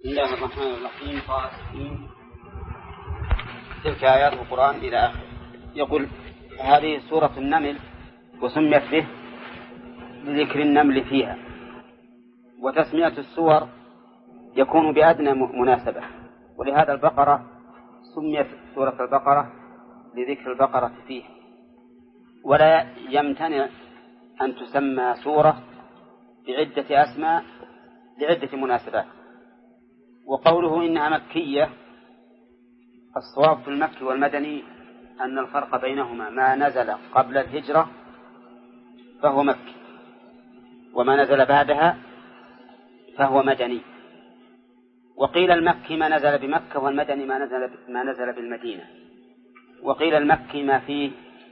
بسم الله الرحمن الرحيم. تلك آيات القرآن إلى آخره. يقول هذه سورة النمل وسميت به لذكر النمل فيها، وتسمية السور يكون بأدنى مناسبة، ولهذا البقرة سميت سورة البقرة لذكر البقرة فيها، ولا يمتنع أن تسمى سورة بعدة أسماء لعدة مناسبات. وقوله إنها مكية، الصواب في المكي والمدني أن الفرق بينهما ما نزل قبل الهجرة فهو مكي، وما نزل بعدها فهو مدني. وقيل المكي ما نزل بمكة، والمدني ما نزل بالمدينة. وقيل المكي ما فيه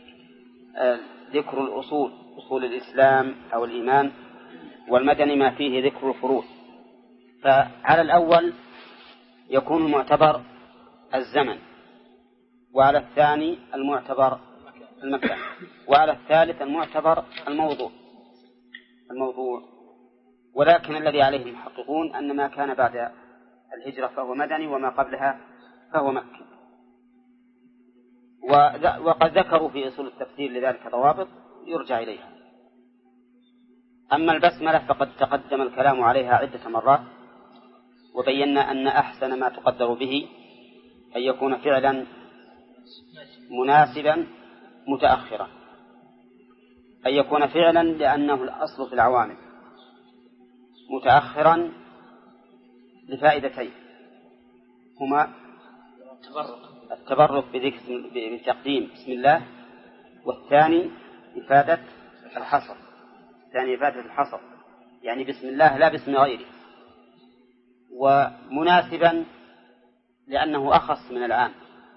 ذكر الأصول، أصول الإسلام أو الإيمان، والمدني ما فيه ذكر الفروض. فعلى الأول يكون معتبر الزمن، وعلى الثاني المعتبر المكان، وعلى الثالث المعتبر الموضوع. ولكن الذي عليه المحققون أن ما كان بعد الهجرة فهو مدني، وما قبلها فهو مكي. وقد ذكروا في أصول التفسير لذلك ضوابط يرجع إليها. أما البسملة فقد تقدم الكلام عليها عدة مرات، وبينا أن أحسن ما تقدر به أن يكون فعلا مناسبا متأخرا، أن يكون فعلا لأنه الأصل في العوامل، متأخرا لفائدتين هما التبرك بتقديم بسم الله، والثاني إفادة الحصر. يعني بسم الله لا باسم غيره. ومناسبا لأنه أخص من العام،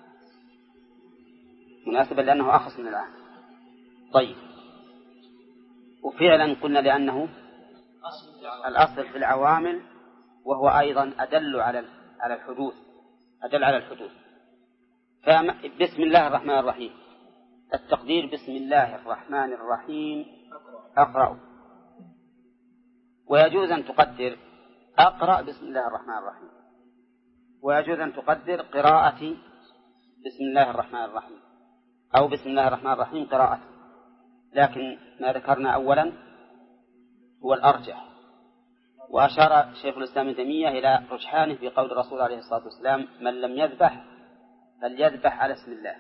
طيب. وفعلا قلنا لأنه الأصل في العوامل، وهو أيضا أدل على الحدوث. فبسم الله الرحمن الرحيم، التقدير بسم الله الرحمن الرحيم أقرأ. ويجوز أن تقدر أقرأ بسم الله الرحمن الرحيم، ويجوز أن تقدر قراءة بسم الله الرحمن الرحيم، أو بسم الله الرحمن الرحيم قراءة. لكن ما ذكرنا أولا هو الأرجح. وأشار شيخ الإسلام ابن تيمية إلى رجحانه في قول الرسول عليه الصلاة والسلام: من لم يذبح فليذبح على اسم الله،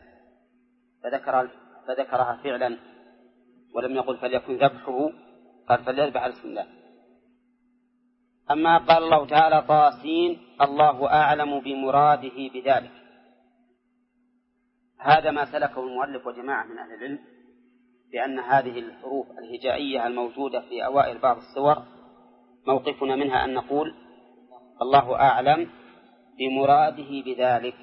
فذكرها فعلا، ولم يقل فليكن ذبحه، قال فليذبح على اسم الله. أما قال الله تعالى طاسين الله أعلم بمراده بذلك، هذا ما سلكه المؤلف وجماعة من أهل العلم، بأن هذه الحروف الهجائية الموجودة في أوائل بعض السور موقفنا منها أن نقول الله أعلم بمراده بذلك.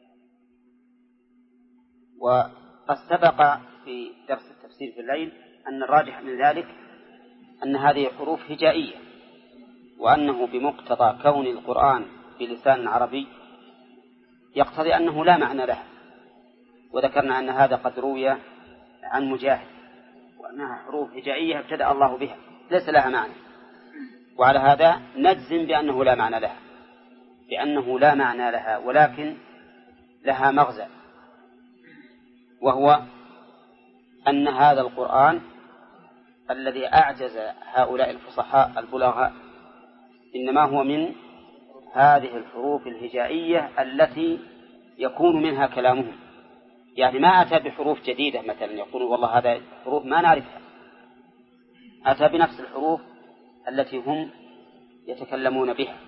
وقد سبق في درس التفسير في الليل أن الراجح من ذلك أن هذه حروف هجائية، وأنه بمقتضى كون القرآن بلسان عربي يقتضي أنه لا معنى له. وذكرنا أن هذا قد روي عن مجاهد، وأنها حروف هجائية ابتدأ الله بها ليس لها معنى، وعلى هذا نجزم بأنه لا معنى لها، ولكن لها مغزى، وهو أن هذا القرآن الذي أعجز هؤلاء الفصحاء البلغاء إنما هو من هذه الحروف الهجائية التي يكون منها كلامهم. يعني ما أتى بحروف جديدة مثلا يقول والله هذا حروف ما نعرفها، أتى بنفس الحروف التي هم يتكلمون بها.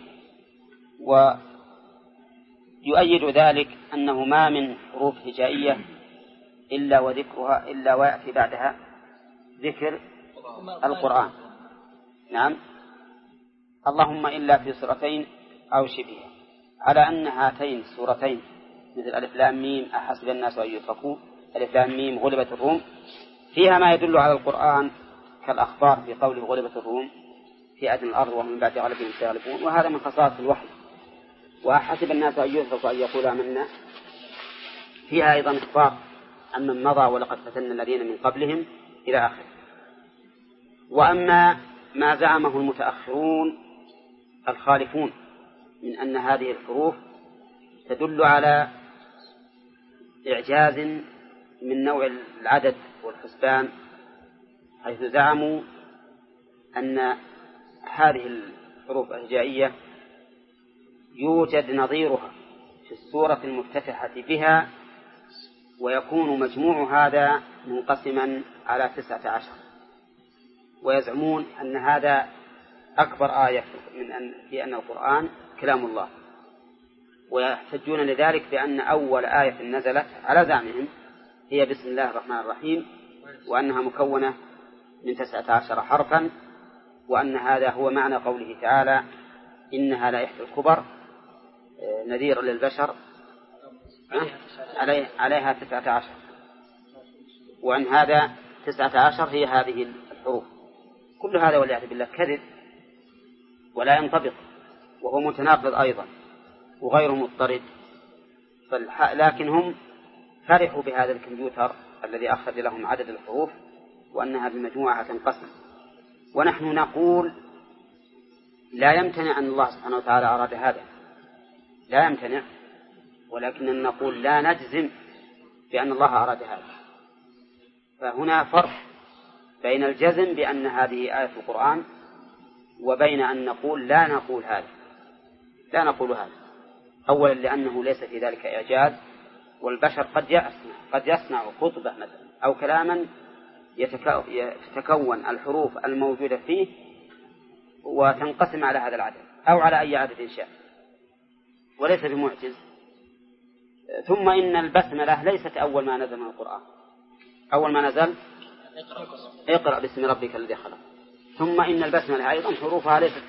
ويؤيد ذلك أنه ما من حروف هجائية إلا ويأتي بعدها ذكر القرآن. نعم، اللهم إلا في سورتين أو شبهها، على أن هاتين السورتين مثل ألف لام ميم أحسب الناس أن يتركوا، ألف لام ميم غلبت الروم، فيها ما يدل على القرآن كالأخبار في قوله غلبت الروم في أدنى الأرض وهم من بعد غلبهم سيغلبون، وهذا من خصائص الوحي. وأحسب الناس أن يتركوا أن يقولوا آمنا، فيها أيضا إخبار عمن مضى ولقد فتنا الذين من قبلهم إلى آخره. وأما ما زعمه المتأخرون الخالفون من أن هذه الحروف تدل على إعجاز من نوع العدد والحسبان، حيث زعموا أن هذه الحروف الهجائية يوجد نظيرها في السورة المفتتحة بها، ويكون مجموع هذا منقسما على 19، ويزعمون أن هذا أكبر آية في أن القرآن كلام الله، ويحتجون لذلك بأن أول آية نزلت على زعمهم هي بسم الله الرحمن الرحيم، وأنها مكونة من 19 حرفا، وأن هذا هو معنى قوله تعالى إنها لا إحدى الكبر نذير للبشر عليها 19، وأن هذا 19 هي هذه الحروف. كل هذا والعياذ بالله كذب ولا ينطبق، وهو متناقض أيضا وغير مضطرد. لكن هم فرحوا بهذا الكمبيوتر الذي أخرج لهم عدد الحروف وأنها بالمجموعة تنقسم. ونحن نقول لا يمتنع أن الله سبحانه وتعالى أراد هذا، لا يمتنع، ولكن نقول لا نجزم بأن الله أراد هذا. فهنا فرق بين الجزم بأن هذه آية القرآن وبين أن نقول لا نقول هذا، لا نقول هذا. أولا لأنه ليس في ذلك إعجاز، والبشر قد يصنع خطبة مثلا أو كلاما يتكون الحروف الموجودة فيه وتنقسم على هذا العدد أو على أي عدد شاء، وليس بمعجز. ثم إن البسملة ليست أول ما نزل من القرآن، أول ما نزل اقرأ باسم ربك الذي خلق. ثم إن البسملة أيضا حروفها ليست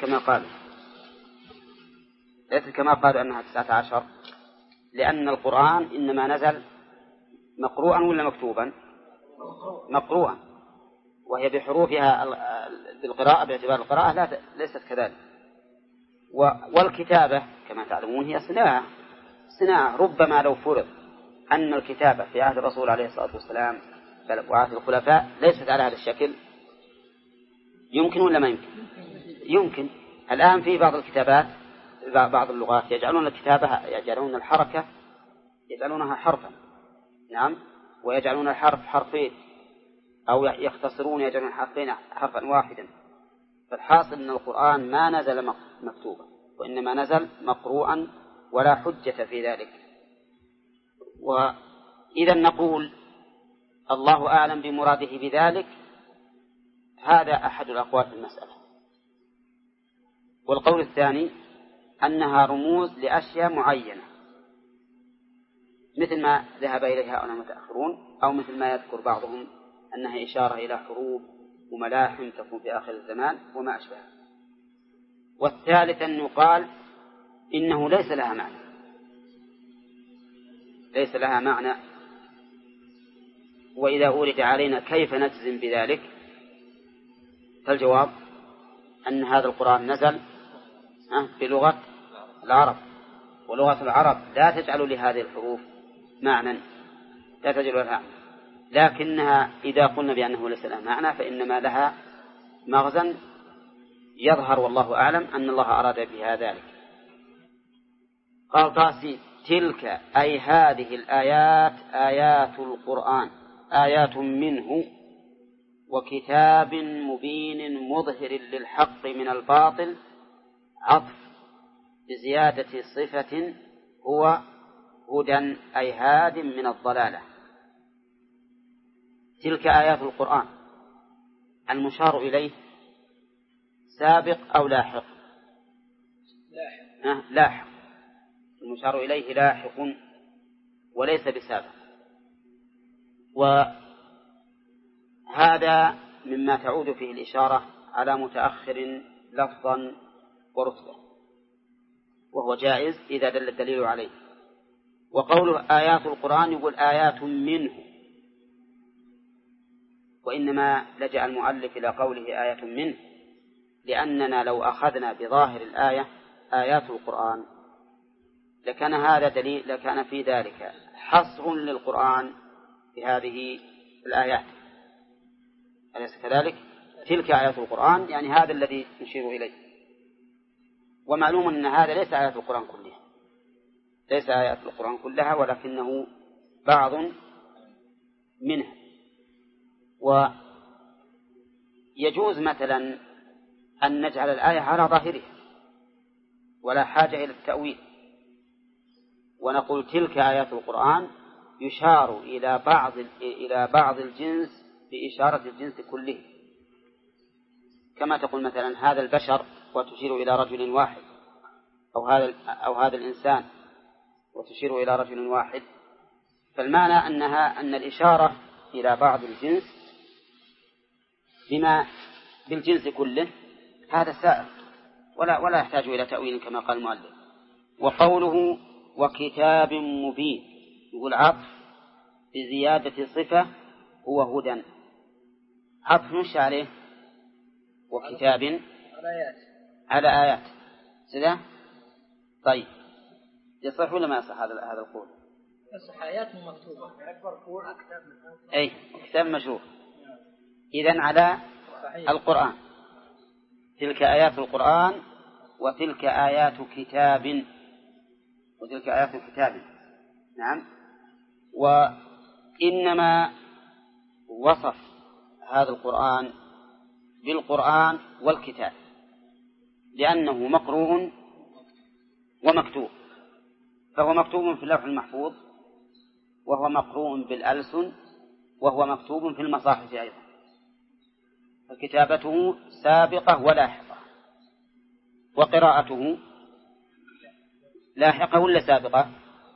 كما قالوا أنها 19، لأن القرآن إنما نزل مقروءا ولا مكتوبا؟ مقروءا، وهي بحروفها بالقراءة باعتبار القراءة ليست كذلك. والكتابة كما تعلمون هي صناعة. ربما لو فرض أن الكتابة في عهد الرسول عليه الصلاة والسلام وعهد الخلفاء ليست على هذا الشكل، يمكن ولا ما يمكن؟ يمكن. الآن في بعض الكتابات بعض اللغات يجعلون الكتابة يجعلون الحركة يجعلونها حرفا، نعم، ويجعلون الحرف حرفين، أو يختصرون يجعلون حرفين حرفا واحدا. فالحاصل أن القرآن ما نزل مكتوبا، وإنما نزل مقروءا، ولا حجة في ذلك. وإذا نقول الله أعلم بمراده بذلك، هذا أحد الأقوال في المسألة. والقول الثاني أنها رموز لأشياء معينة، مثل ما ذهب إليها هؤلاء المتأخرون، أو مثل ما يذكر بعضهم أنها إشارة إلى حروب وملاحم تكون في آخر الزمان وما أشبه. والثالث أن يقال إنه ليس لها معنى. وإذا أورد علينا كيف نجزم بذلك، فالجواب أن هذا القرآن نزل بلغة العرب، ولغة العرب لا تجعل لهذه الحروف معنى، لا تجعل لها، لكنها إذا قلنا بأنه ليس لها معنى فإنما لها مغزى يظهر والله أعلم أن الله أراد بها ذلك. قال قاسي تلك أي هذه الآيات آيات القرآن آيات منه وكتاب مبين مظهر للحق من الباطل، عطف بزيادة صفة هو هدى أي هاد من الضلالة. تلك آيات القرآن، المشار إليه سابق أو لاحق؟ لاحق. المشار إليه لاحق وليس بسابق. وهذا مما تعود فيه الإشارة على متأخر لفظا ورتبة، وهو جائز إذا دل الدليل عليه. وقوله آيات القرآن يقول آيات منه، وإنما لجأ المؤلف إلى قوله آيات منه لأننا لو أخذنا بظاهر الآية آيات القرآن لكان هذا دليل، لكان في ذلك حصر للقرآن في هذه الآيات، أليس كذلك؟ تلك آيات القرآن يعني هذا الذي نشير إليه. ومعلوم أن هذا ليس آيات القرآن كلها، ليس آيات القرآن كلها، ولكنه بعض منها. ويجوز مثلا أن نجعل الآية على ظاهرها ولا حاجة إلى التأويل، ونقول تلك آيات القرآن يشار إلى بعض الجنس بإشارة الجنس كله، كما تقول مثلا هذا البشر وتشير إلى رجل واحد، أو هذا الإنسان وتشير إلى رجل واحد. فالمعنى أن الإشارة إلى بعض الجنس بما بالجنس كله هذا سائر ولا يحتاج إلى تأويل كما قال المؤلف. وقوله وكتاب مبين، يقول عطف بزيادة صفة هو هدى، عطف مش عليه وكتاب على آيات سده. طيب يصح ولا ما يصح هذا القول؟ يصح، آيات مكتوبة. أي كتاب مشروع. إذن على القرآن، تلك آيات القرآن وتلك آيات كتاب، وتلك آيات كتاب. نعم. وإنما وصف هذا القرآن بالقرآن والكتاب لأنه مقروء ومكتوب، فهو مكتوب في اللوح المحفوظ، وهو مقروء بالألسن، وهو مكتوب في المصاحف أيضا، فكتابته سابقة ولاحقة، وقراءته لاحقة ولا سابقة؟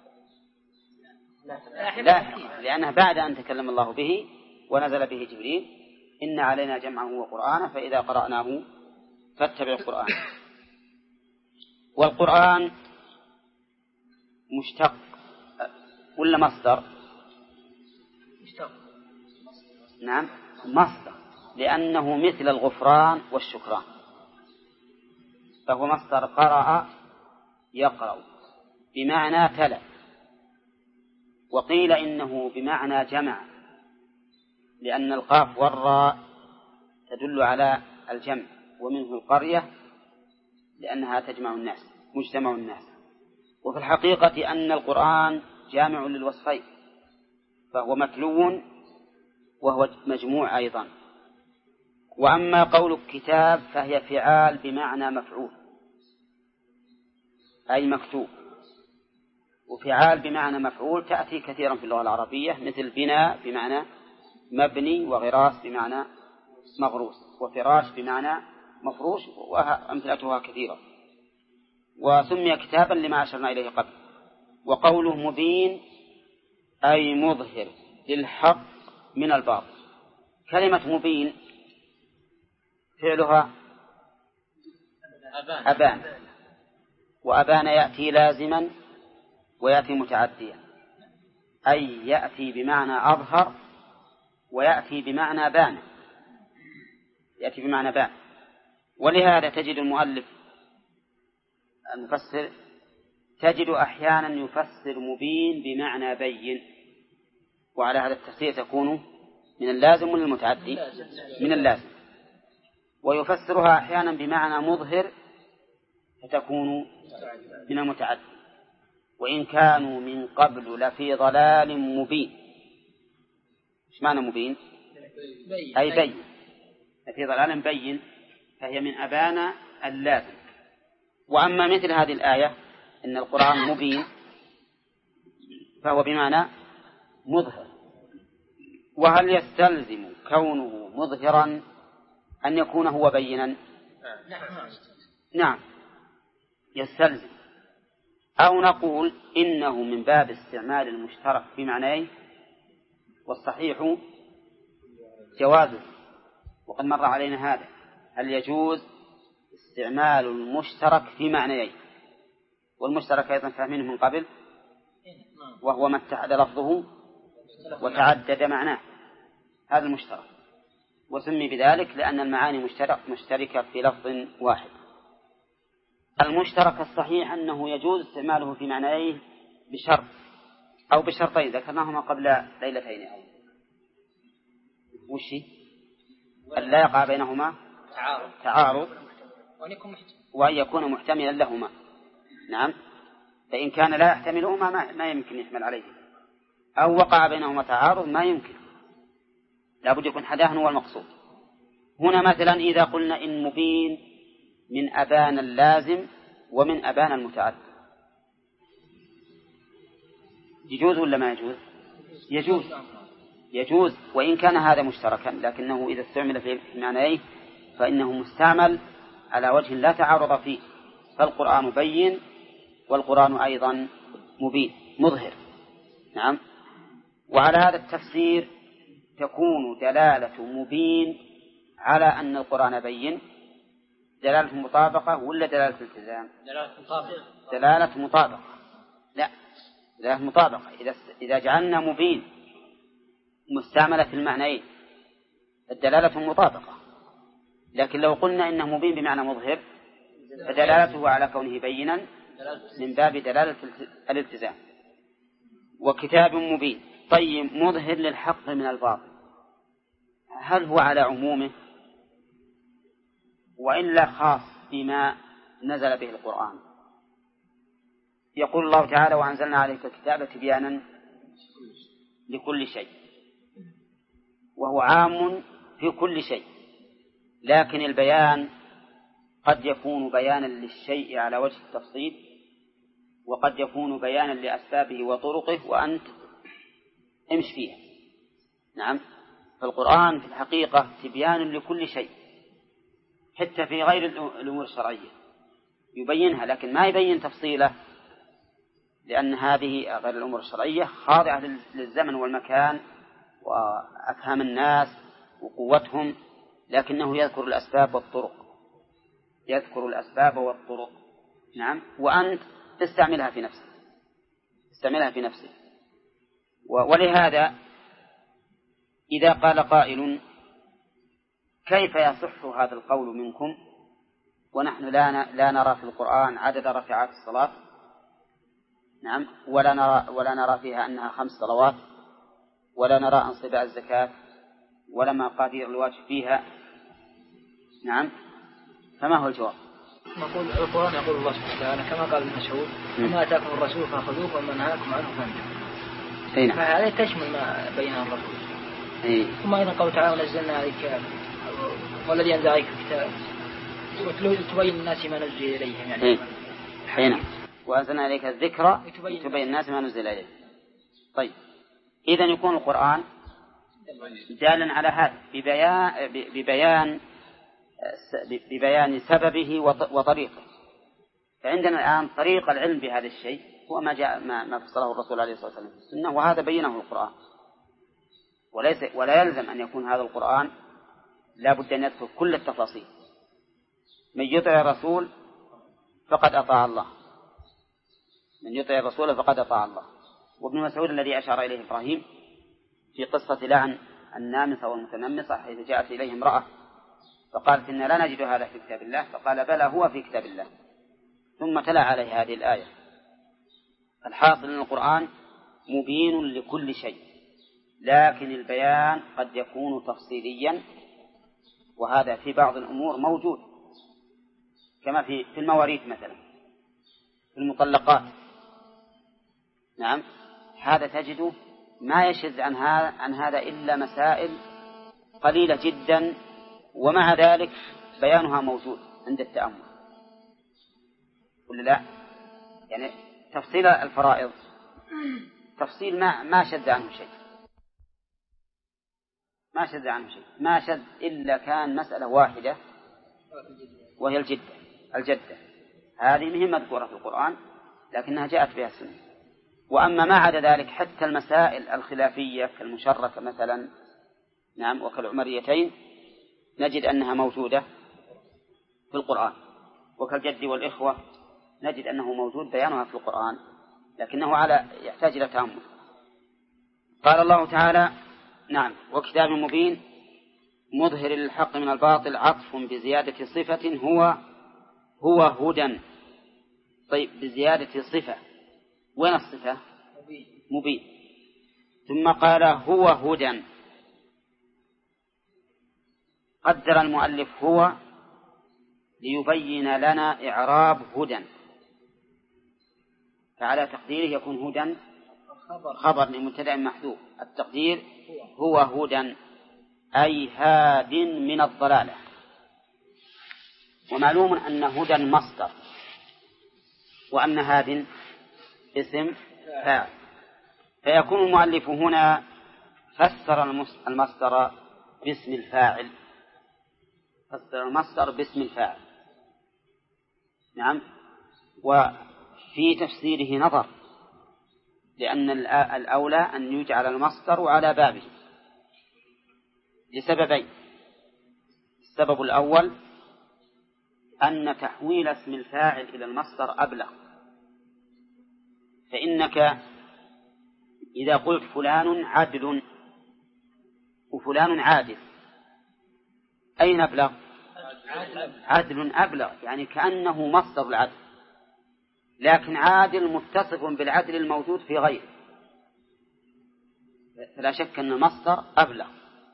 لاحقة، لأنها بعد أن تكلم الله به ونزل به جبريل: إن علينا جمعه وقرآنه فإذا قرأناه فاتبع القرآن. والقرآن مشتق ولا مصدر؟ مشتق. نعم مصدر، لأنه مثل الغفران والشكران، فهو مصدر قرأ يقرأ بمعنى تلا. وقيل إنه بمعنى جمع، لأن القاف والراء تدل على الجمع، ومنه القرية لأنها تجمع الناس، مجتمع الناس. وفي الحقيقة أن القرآن جامع للوصفين، فهو متلو وهو مجموع أيضا. وأما قول الكتاب فهي فعال بمعنى مفعول، أي مكتوب. وفعال بمعنى مفعول تأتي كثيرا في اللغة العربية، مثل بناء بمعنى مبني، وغراس بمعنى مغروس، وفراش بمعنى مفروش، وأمثلتها كثيرة. وسمي كتابا لما أشرنا إليه قبل. وقوله مبين أي مظهر للحق من الباطل. كلمة مبين فعلها أبان، وأبان يأتي لازما ويأتي متعديا، أي يأتي بمعنى أظهر ويأتي بمعنى بان، يأتي بمعنى بان. ولهذا تجد المؤلف المفسر تجد أحيانا يفسر مبين بمعنى بين، وعلى هذا التفسير تكون من اللازم ولا المتعدي؟ من اللازم. ويفسرها أحيانا بمعنى مظهر فتكون من المتعدي. وإن كانوا من قبل لفي ضلال مبين. إيش معنى مبين؟ أي بين، لفي ضلال بين، فهي من أبان اللازم. وأما مثل هذه الآية إن القرآن مبين فهو بمعنى مظهر. وهل يستلزم كونه مظهرا أن يكون هو بينا؟ نعم يستلزم. أو نقول إنه من باب استعمال المشترك في معناه، والصحيح جوازه، وقد مر علينا هذا. هل يجوز استعمال المشترك في معنيه؟ والمشترك أيضا فاهمينه من قبل، وهو ما اتحد لفظه وتعدد معناه، هذا المشترك، وسمي بذلك لأن المعاني مشتركة في لفظ واحد. المشترك الصحيح أنه يجوز استعماله في معنيه بشرط أو بشرطين ذكرناهما قبل ليلتين أو أن لا يقع بينهما تعارض وأن يكون محتملا لهما. نعم، فإن كان لا يحتملهما ما يمكن يحمل عليه، أو وقع بينهما تعارض ما يمكن، لا بد يكون حداه هو المقصود. هنا مثلا إذا قلنا إن مبين من أبان اللازم ومن أبان المتعدي، يجوز ولا ما يجوز؟ يجوز وإن كان هذا مشتركا، لكنه إذا استعمل في معنيه فإنه مستعمل على وجه لا تعارض فيه، فالقرآن بين والقرآن أيضا مبين مظهر. نعم. وعلى هذا التفسير تكون دلالة مبين على أن القرآن بين دلالة مطابقة ولا دلالة التزام؟ دلالة مطابقة. لا، دلالة مطابقة. إذا جعلنا مبين مستعملة في المعنيين الدلالة مطابقة، لكن لو قلنا إنه مبين بمعنى مظهر فدلالته على كونه بينا من باب دلالة الالتزام. وكتاب مبين. طيب، مظهر للحق من الباطل، هل هو على عمومه وإلا خاص بما نزل به القرآن؟ يقول الله تعالى: وأنزلنا عليك الكتاب تبيانا لكل شيء، وهو عام في كل شيء، لكن البيان قد يكون بيانا للشيء على وجه التفصيل، وقد يكون بيانا لأسبابه وطرقه وأنت امش فيها. نعم. فالقرآن في الحقيقة تبيان لكل شيء، حتى في غير الأمور الشرعية يبينها، لكن ما يبين تفصيله، لأن هذه غير الأمور الشرعية خاضعة للزمن والمكان وأفهام الناس وقوتهم، لكنه يذكر الأسباب والطرق. نعم. وأنت تستعملها في نفسك. ولهذا إذا قال قائل: كيف يصح هذا القول منكم ونحن لا نرى في القرآن عدد ركعات الصلاة؟ نعم. ولا نرى فيها أنها 5 صلوات، ولا نرى أنصباء الزكاة، ولا مقادير الواجب فيها. نعم. فما هو الجواب؟ نقول القرآن يقول الله سبحانه وتعالى كما قال ابن مسعود: وما آتاكم الرسول فخذوه وما نهاكم عنه فانتهوا. فهذا تشمل ما بينه الرسول. ثم أيضا قول تعالى: ونزلنا عليك والذي أنزل عليك الكتاب وتبين الناس ما نزل إليهم. يعني حين وأنزلنا عليك الذكر وتبين الناس ما نزل إليهم. طيب، إذن يكون القرآن دالا على هذا ببيان سببه وطريقه. فعندنا الآن طريق العلم بهذا الشيء هو ما فصله الرسول عليه الصلاة والسلام في السنة، وهذا بينه القرآن. ولا يلزم أن يكون هذا القرآن لا بد أن يذكر كل التفاصيل. من يطع الرسول فقد أطاع الله، وابن مسعود الذي أشار إليه إبراهيم في قصة لعن النامصة والمتنمصة حيث جاءت إليه امرأة فقالت: إن لا نجد هذا في كتاب الله، فقال: بلى هو في كتاب الله، ثم تلا عليه هذه الآية. الحاصل أن القرآن مبين لكل شيء، لكن البيان قد يكون تفصيليا، وهذا في بعض الأمور موجود، كما في المواريث مثلا، في المطلقات. نعم. هذا تجده ما يشذ عن هذا إلا مسائل قليلة جدا، ومع ذلك بيانها موجود عند التأمل، ولا لا؟ يعني تفصيل الفرائض تفصيل ما شذ عنه شيء، ما شذ إلا كان مسألة واحدة وهي الجدة. هذه مهمة مذكورة في القرآن لكنها جاءت بها السنة. وأما ما عدا ذلك حتى المسائل الخلافية كالمشركة مثلا، نعم، وكالعمريتين نجد أنها موجودة في القرآن، وكالجد والإخوة نجد أنه موجود بيانها في القرآن، لكنه يحتاج إلى تأمل. قال الله تعالى: نعم، وكتاب مبين مظهر للحق من الباطل، عطف بزيادة صفة هو هدى. طيب، بزيادة صفة، وين الصفة؟ مبين. ثم قال: هو هدى. قدر المؤلف هو ليبين لنا إعراب هدى، فعلى تقديره يكون هدى خبر لمبتدأ محذوف، التقدير هو هدى أي هاد من الضلالة. ومعلوم أن هدى مصدر، وأن هاد اسم فاعل، فيكون المؤلف هنا فسر المصدر باسم الفاعل، فسر المصدر باسم الفاعل. نعم. وفي تفسيره نظر، لأن الأولى أن يجعل المصدر على بابه لسببين. السبب الأول أن تحويل اسم الفاعل إلى المصدر أبلغ، فإنك إذا قلت فلان عدل وفلان عادل، أين أبلغ؟ عدل أبلغ، يعني كأنه مصدر العدل، لكن عادل متصف بالعدل الموجود في غيره، فلا شك أن المصدر أبلغ.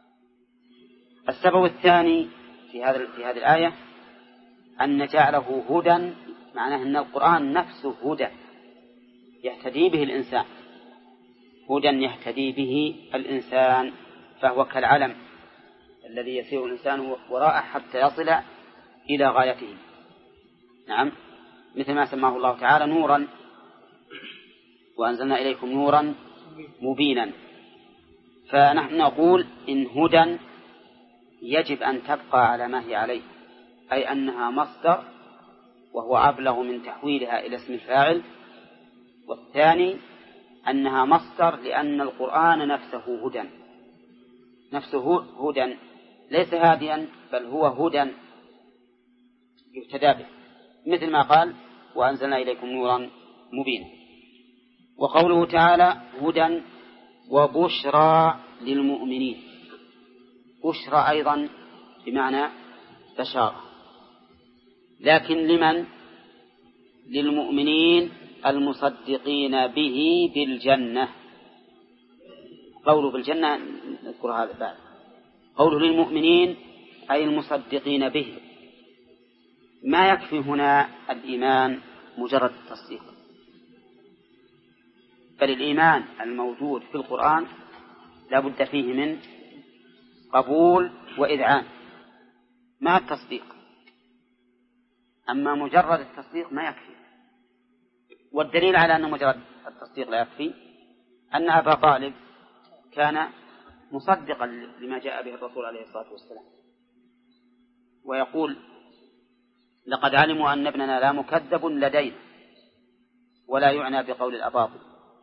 السبب الثاني في هذه الآية أن جعله هدى، معناه أن القرآن نفسه هدى يهتدي به الإنسان، هدى يهتدي به الإنسان، فهو كالعلم الذي يسير الإنسان وراءه حتى يصل إلى غايته. نعم، مثل ما سماه الله تعالى نورا، وأنزلنا إليكم نورا مبينا. فنحن نقول إن هدى يجب أن تبقى على ما هي عليه، أي أنها مصدر وهو أبلغ من تحويلها إلى اسم الفاعل. والثاني أنها مصدر لأن القرآن نفسه هدى، نفسه هدى ليس هاديا بل هو هدى يهتدى به، مثل ما قال وأنزلنا إليكم نورا مبينا. وقوله تعالى هدى وبشرى للمؤمنين، بشرى أيضا بمعنى بشارة، لكن لمن؟ للمؤمنين المصدقين به بالجنة. قوله بالجنة نذكر هذا بعد. قوله للمؤمنين أي المصدقين به، ما يكفي هنا الإيمان مجرد التصديق، بل الإيمان الموجود في القرآن لا بد فيه من قبول وإذعان مع التصديق، أما مجرد التصديق ما يكفي. والدليل على أن مجرد التصديق لا يكفي أن أبا طالب كان مصدقا لما جاء به الرسول عليه الصلاة والسلام، ويقول لقد علموا أن ابننا لا مكذب لدينا ولا يعنى بقول الأباطل،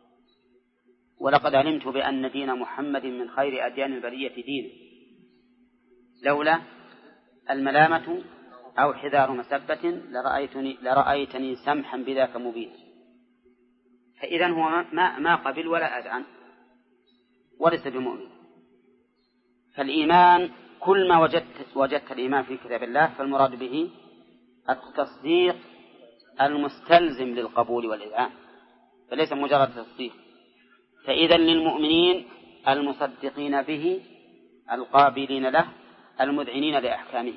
ولقد علمت بأن دين محمد من خير أديان البرية دينا لولا الملامة أو حذار مسبة لرأيتني سمحا بذاك مبين. فإذن هو ما قبل ولا أذعن وليس بمؤمن. فالإيمان كل ما وجدت الإيمان في كتاب الله فالمراد به التصديق المستلزم للقبول والإذعان، فليس مجرد تصديق. فإذا للمؤمنين المصدقين به القابلين له المذعنين لأحكامه،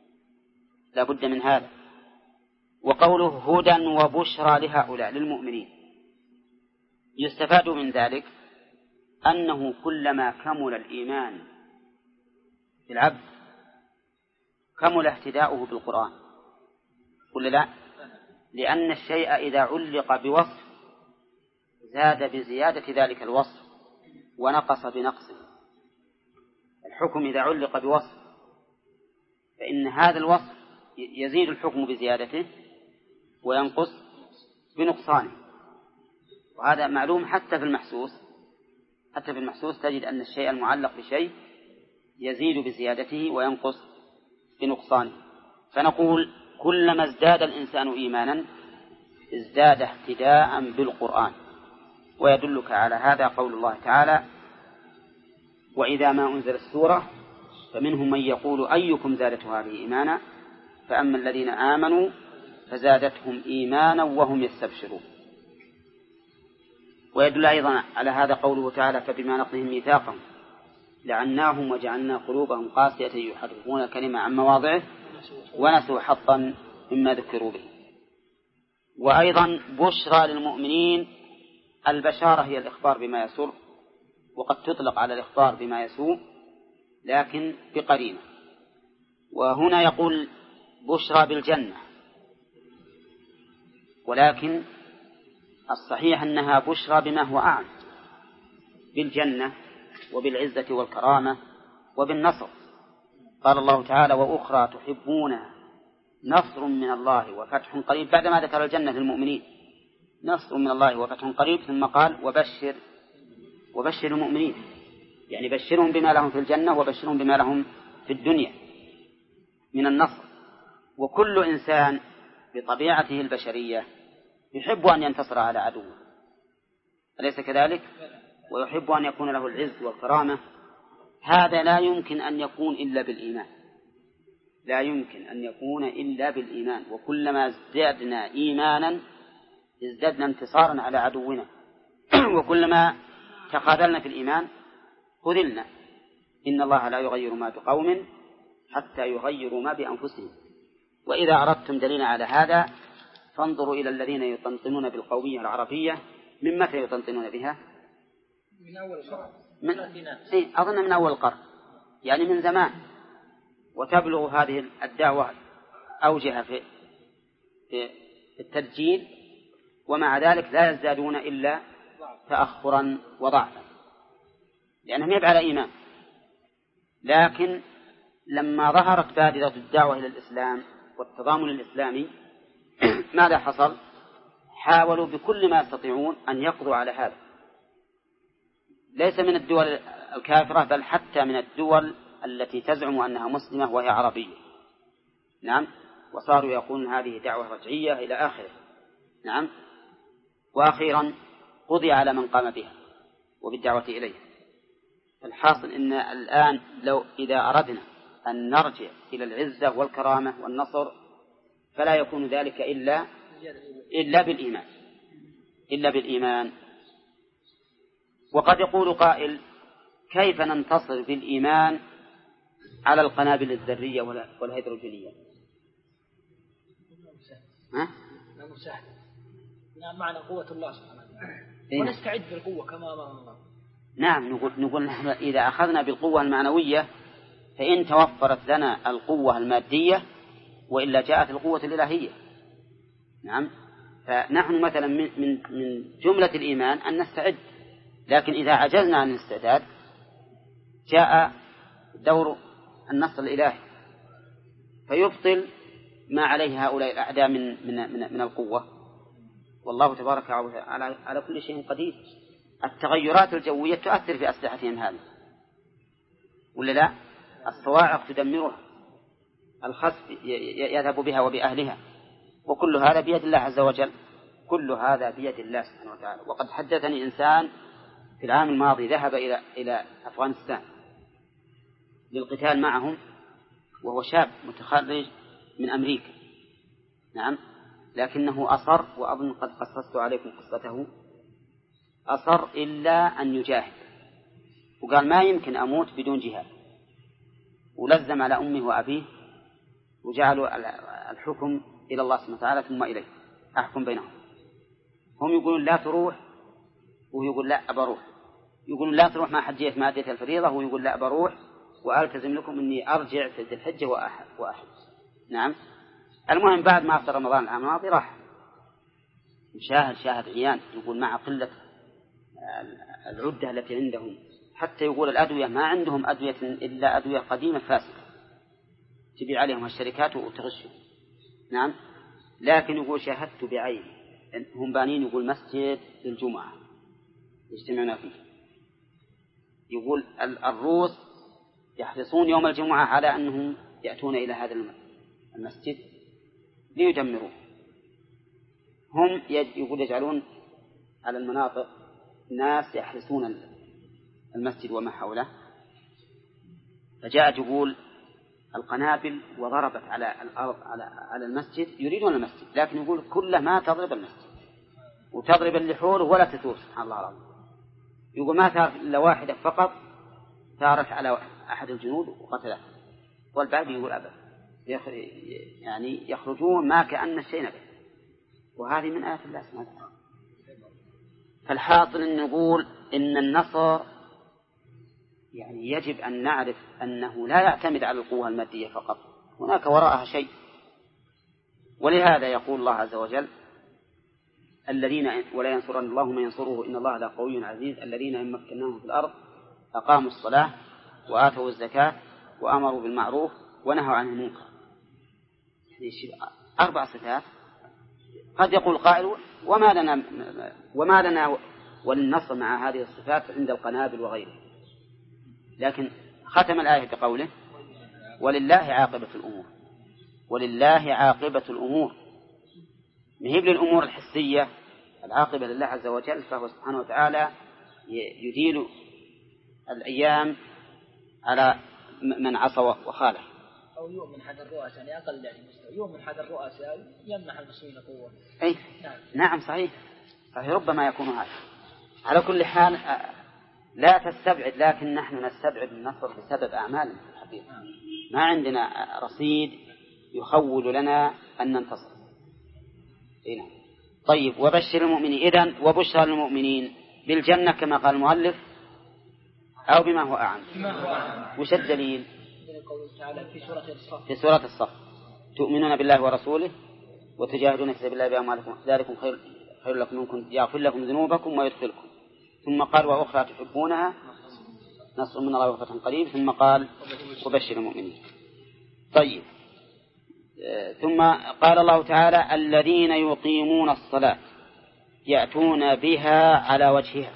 لا بد من هذا. وقوله هدى وبشرى لهؤلاء للمؤمنين، يستفاد من ذلك أنه كلما كمل الإيمان في العبد كمل اهتداؤه بالقرآن، قل لا، لأن الشيء إذا علق بوصف زاد بزيادة ذلك الوصف ونقص بنقصه. الحكم إذا علق بوصف فإن هذا الوصف يزيد الحكم بزيادته وينقص بنقصانه، وهذا معلوم حتى في المحسوس. حتى في المحسوس تجد أن الشيء المعلق بشيء يزيد بزيادته وينقص بنقصانه. فنقول كلما ازداد الإنسان إيمانا ازداد اهتداء بالقرآن. ويدلك على هذا قول الله تعالى وإذا ما أنزل السورة فمنهم من يقول أيكم زادته هذه إيمانا فأما الذين آمنوا فزادتهم إيمانا وهم يستبشرون. ويدل أيضا على هذا قوله تعالى فبما نقضهم ميثاقهم لعناهم وجعلنا قلوبهم قاسية يحرفون الكلمة عن مواضعه ونسوا حظا مما ذكروا به. وأيضا بشرى للمؤمنين، البشارة هي الإخبار بما يسر، وقد تطلق على الإخبار بما يسوء لكن بقرينة. وهنا يقول بشرى بالجنة، ولكن الصحيح أنها بشرى بما هو أعم، بالجنة وبالعزة والكرامة وبالنصر. قال الله تعالى: وأخرى تحبونها نصر من الله وفتح قريب، بعدما ذكر الجنة للمؤمنين نصر من الله وفتح قريب، ثم قال: وبشر المؤمنين، يعني بشرهم بما لهم في الجنة وبشرهم بما لهم في الدنيا من النصر. وكل إنسان بطبيعته البشرية يحب أن ينتصر على عدوه، أليس كذلك؟ ويحب أن يكون له العز والكرامة. هذا لا يمكن أن يكون إلا بالإيمان، لا يمكن أن يكون إلا بالإيمان. وكلما ازددنا إيمانا ازددنا انتصارا على عدونا، وكلما تخاذلنا في الإيمان خذلنا. إن الله لا يغير ما بقوم حتى يغيروا ما بأنفسهم. وإذا أردتم دليلا على هذا فانظروا إلى الذين يطنطنون بالقومية العربية. من متى يطنطنون بها؟ من أول القرن، أظن من أول القرن، يعني من زمان. وتبلغ هذه الدعوة أوجها في التدجيل، ومع ذلك لا يزدادون إلا تأخرا وضعفا، لأنهم يبقى على إيمان. لكن لما ظهرت بادرة الدعوة إلى الإسلام والتضامن الإسلامي ماذا حصل؟ حاولوا بكل ما يستطيعون أن يقضوا على هذا، ليس من الدول الكافرة بل حتى من الدول التي تزعم أنها مسلمة وهي عربية. نعم، وصاروا يقولون هذه دعوة رجعية إلى آخره. نعم، وأخيرا قضي على من قام بها وبالدعوة إليه. الحاصل إن الآن لو إذا أردنا أن نرجع إلى العزة والكرامة والنصر فلا يكون ذلك إلا بالإيمان. وقد يقول قائل: كيف ننتصر بالإيمان على القنابل الذرية والهيدروجينية؟ سهل. معنى قوة الله سبحانه وتعالى، ونستعد بالقوة كما أمر الله. نعم، نقول نحن إذا أخذنا بالقوة المعنوية فإن توفرت لنا القوة المادية، وإلا جاءت القوة الإلهية. نعم، فنحن مثلا من جملة الإيمان أن نستعد، لكن إذا عجزنا عن الاستعداد جاء دور النصر الإلهي فيبطل ما عليه هؤلاء الأعداء من القوة. والله تبارك وتعالى على كل شيء قدير. التغيرات الجوية تؤثر في أسلحتهم هذه ولا لا؟ الصواعق تدمرها، الخسف يذهب بها وبأهلها، وكل هذا بيد الله عز وجل، كل هذا بيد الله سبحانه وتعالى. وقد حدثني إنسان في العام الماضي ذهب إلى أفغانستان للقتال معهم، وهو شاب متخرج من أمريكا. نعم، لكنه أصر، وأظن قد قصصت عليكم قصته، أصر إلا أن يجاهد، وقال ما يمكن أموت بدون جهاد، ولزم على أمه وأبيه وجعلوا الحكم إلى الله سبحانه وتعالى ثم إليه أحكم بينهم. هم يقولون لا تروح، وهو يقول لا أبروح، يقولون لا تروح ما حجيت ما أديت الفريضة، وهو يقول لا بروح وألتزم لكم إني أرجع في ذي الحجة وأحج. نعم، المهم بعد ما أفطر رمضان العام الماضي راح شاهد عيان، يقول مع قلة العدة التي عندهم، حتى يقول الأدوية ما عندهم أدوية إلا أدوية قديمة فاسدة تبيع عليهم الشركات وتغشهم. نعم، لكن يقول شاهدت بعين، هم بانين يقول مسجد للجمعة يجتمعون فيه، يقول الروس يحرصون يوم الجمعة على أنهم يأتون إلى هذا المسجد ليدمروه. هم يقول يجعلون على المناطق ناس يحرسون المسجد وما حوله، فجاءت يقول القنابل وضربت على الأرض على المسجد، يريدون المسجد، لكن يقول كله ما تضرب المسجد وتضرب اللي حوله ولا تثور. سبحان الله العظيم، يقول ما ثار إلا واحدة فقط ثارت على أحد الجنود وقتله، والباقي يقول أبدا. يعني يخرجون ما كأن الشيء نبت، وهذه من آيات الله سبحانه وتعالى. فالحاصل أن نقول إن النصر يعني يجب أن نعرف أنه لا يعتمد على القوة المادية فقط، هناك وراءها شيء. ولهذا يقول الله عز وجل: الذين ولا ينصرن الله من ينصره إن الله لقوي عزيز، الذين إن مكناهم في الأرض أقاموا الصلاة وآتوا الزكاة وأمروا بالمعروف ونهوا عن المنكر. 4 صفات. قد يقول قائل: وما لنا وللنصر مع هذه الصفات عند القنابل وغيره؟ لكن ختم الآية بقوله: ولله عاقبة الأمور. ولله عاقبة الأمور، مهيب للأمور الحسية، العاقبة لله عز وجل، فهو سبحانه وتعالى يديل الأيام على من عصى وخالف. أو يؤمن حد الرؤساء، يعني أقل يعني يؤمن حد الرؤساء يمنح المسلمين قوة. أي نعم صحيح، ربما يكون هذا. على كل حال لا تستبعد، لكن نحن نستبعد النصر بسبب أعمالنا في الحقيقة. ما عندنا رصيد يخول لنا أن ننتصر. هنا. طيب، وبشر المؤمنين. إذن وبشر المؤمنين بالجنة كما قال المؤلف، أو بما هو أعم. وش الدليل؟ في سورة الصف: تؤمنون بالله ورسوله وتجاهدون في سبيل الله بأموالكم ذلكم خير لكم منكم يغفر لكم ذنوبكم ويدخلكم. ثم قال: وأخرى تحبونها نصر من الله وفتح قريب. ثم قال: وبشر المؤمنين. طيب، ثم قال الله تعالى: الذين يقيمون الصلاة يأتون بها على وجهها.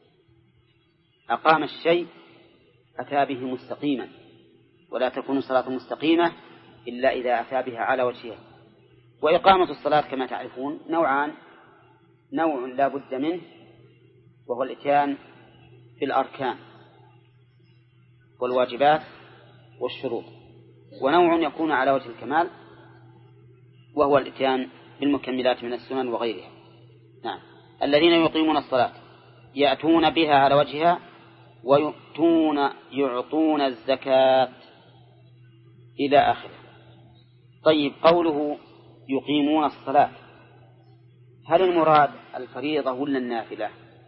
أقام الشيء أتى به مستقيما، ولا تكون الصلاة مستقيمة إلا إذا أتى بها على وجهها. وإقامة الصلاة كما تعرفون نوعان: نوع لا بد منه وهو الإتيان في الأركان والواجبات والشروط، ونوع يكون على وجه الكمال وهو الإتيان بالمكملات من السنن وغيرها. نعم. الذين يقيمون الصلاة يأتون بها على وجهها يعطون الزكاة إلى آخره. طيب، قوله يقيمون الصلاة، هل المراد الفريضة ولا النافلة؟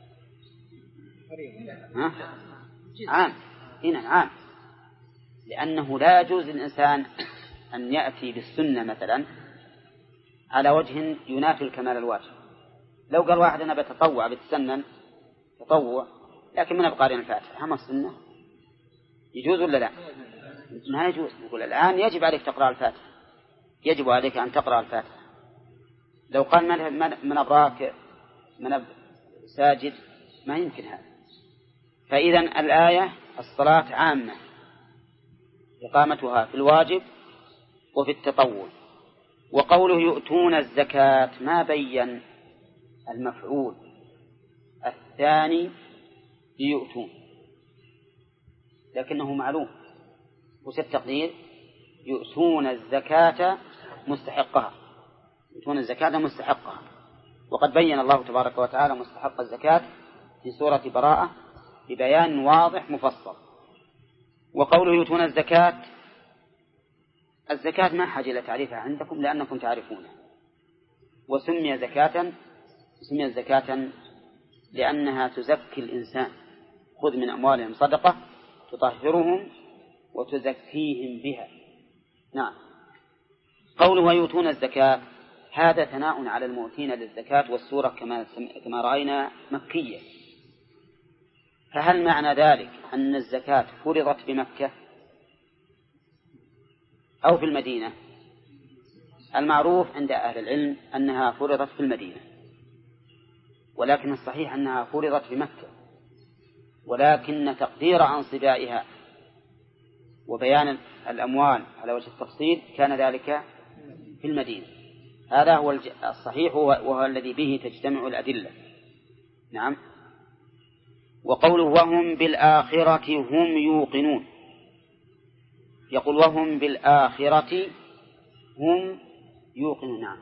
عام. هنا عام، لأنه لا يجوز للإنسان أن يأتي بالسنة مثلا على وجه ينافي الكمال الواجب. لو قال واحد: أنا بتطوع بتسنن تطوع لكن من أبقى الفاتحة، هم السنة يجوز ولا لا؟ ما يجوز. نقول الآن يجب عليك تقرأ الفاتحة، يجب عليك أن تقرأ الفاتحة. لو قال من أبراك من ساجد، ما يمكن هذا. فإذا الآية الصلاة عامة، إقامتها في الواجب وفي التطوع. وقوله يؤتون الزكاة ما بين المفعول الثاني ليؤتون، لكنه معلوم. وش التقدير؟ يؤتون الزكاة مستحقها. يؤتون الزكاة مستحقها. وقد بين الله تبارك وتعالى مستحق الزكاة في سورة براءة ببيان واضح مفصل. وقوله يؤتون الزكاة، الزكاة ما حاجة إلى تعريفها عندكم لأنكم تعرفونها. وسمي زكاة لأنها تزكي الإنسان. خذ من أموالهم صدقة تطهرهم وتزكيهم بها. نعم. قوله ويؤتون الزكاة، هذا ثناء على المؤتين للزكاة، والسورة كما رأينا مكية. فهل معنى ذلك أن الزكاة فرضت بمكة أو في المدينة؟ المعروف عند أهل العلم أنها فرضت في المدينة، ولكن الصحيح أنها فرضت بمكة، ولكن تقدير أنصبائها وبيان الأموال على وجه التفصيل كان ذلك في المدينة. هذا هو الصحيح وهو الذي به تجتمع الأدلة. نعم. وقوله وهم بالآخرة هم يوقنون، يقول وهم بالآخرة هم يوقنون. نعم.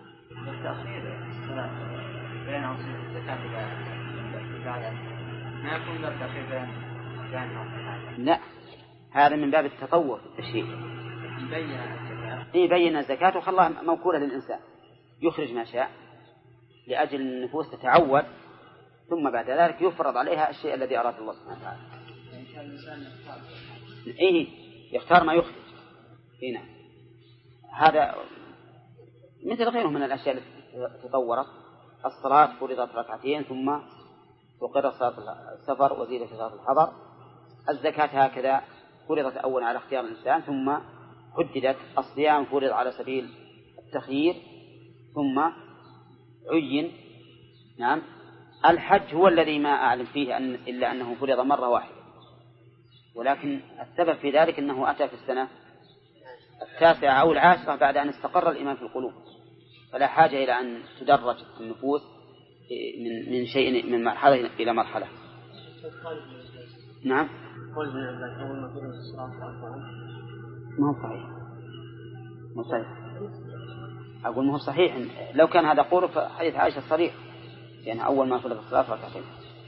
لا، هذا من باب التطور في التشريع. بين الزكاة وخلاها موكولة للإنسان يخرج ما شاء لأجل النفوس تتعود، ثم بعد ذلك يفرض عليها الشيء الذي أراد الله سبحانه وتعالى. يختار ما يخرج. هنا هذا مثل غيره من الأشياء التي تطورت. الصلاة فرضت ركعتين ثم وقرأت صلاة السفر وزيدت صلاة الحضر. الزكاة هكذا فرضت أولا على اختيار الإنسان ثم حددت. الصيام فرض على سبيل التخيير ثم عين. نعم. الحج هو الذي ما أعلم فيه إلا أنه فرض مرة واحدة، ولكن السبب في ذلك أنه أتى في السنة 9 أو 10 بعد أن استقر الإيمان في القلوب، فلا حاجة إلى أن تدرج النفوس من شيء من مرحلة إلى مرحلة. نعم. ما هو صحيح. مو صحيح. أقول ما هو صحيح. لو كان هذا قول فحديث عائشة صريح، يعني أول ما فرض الصلاة ركعتين.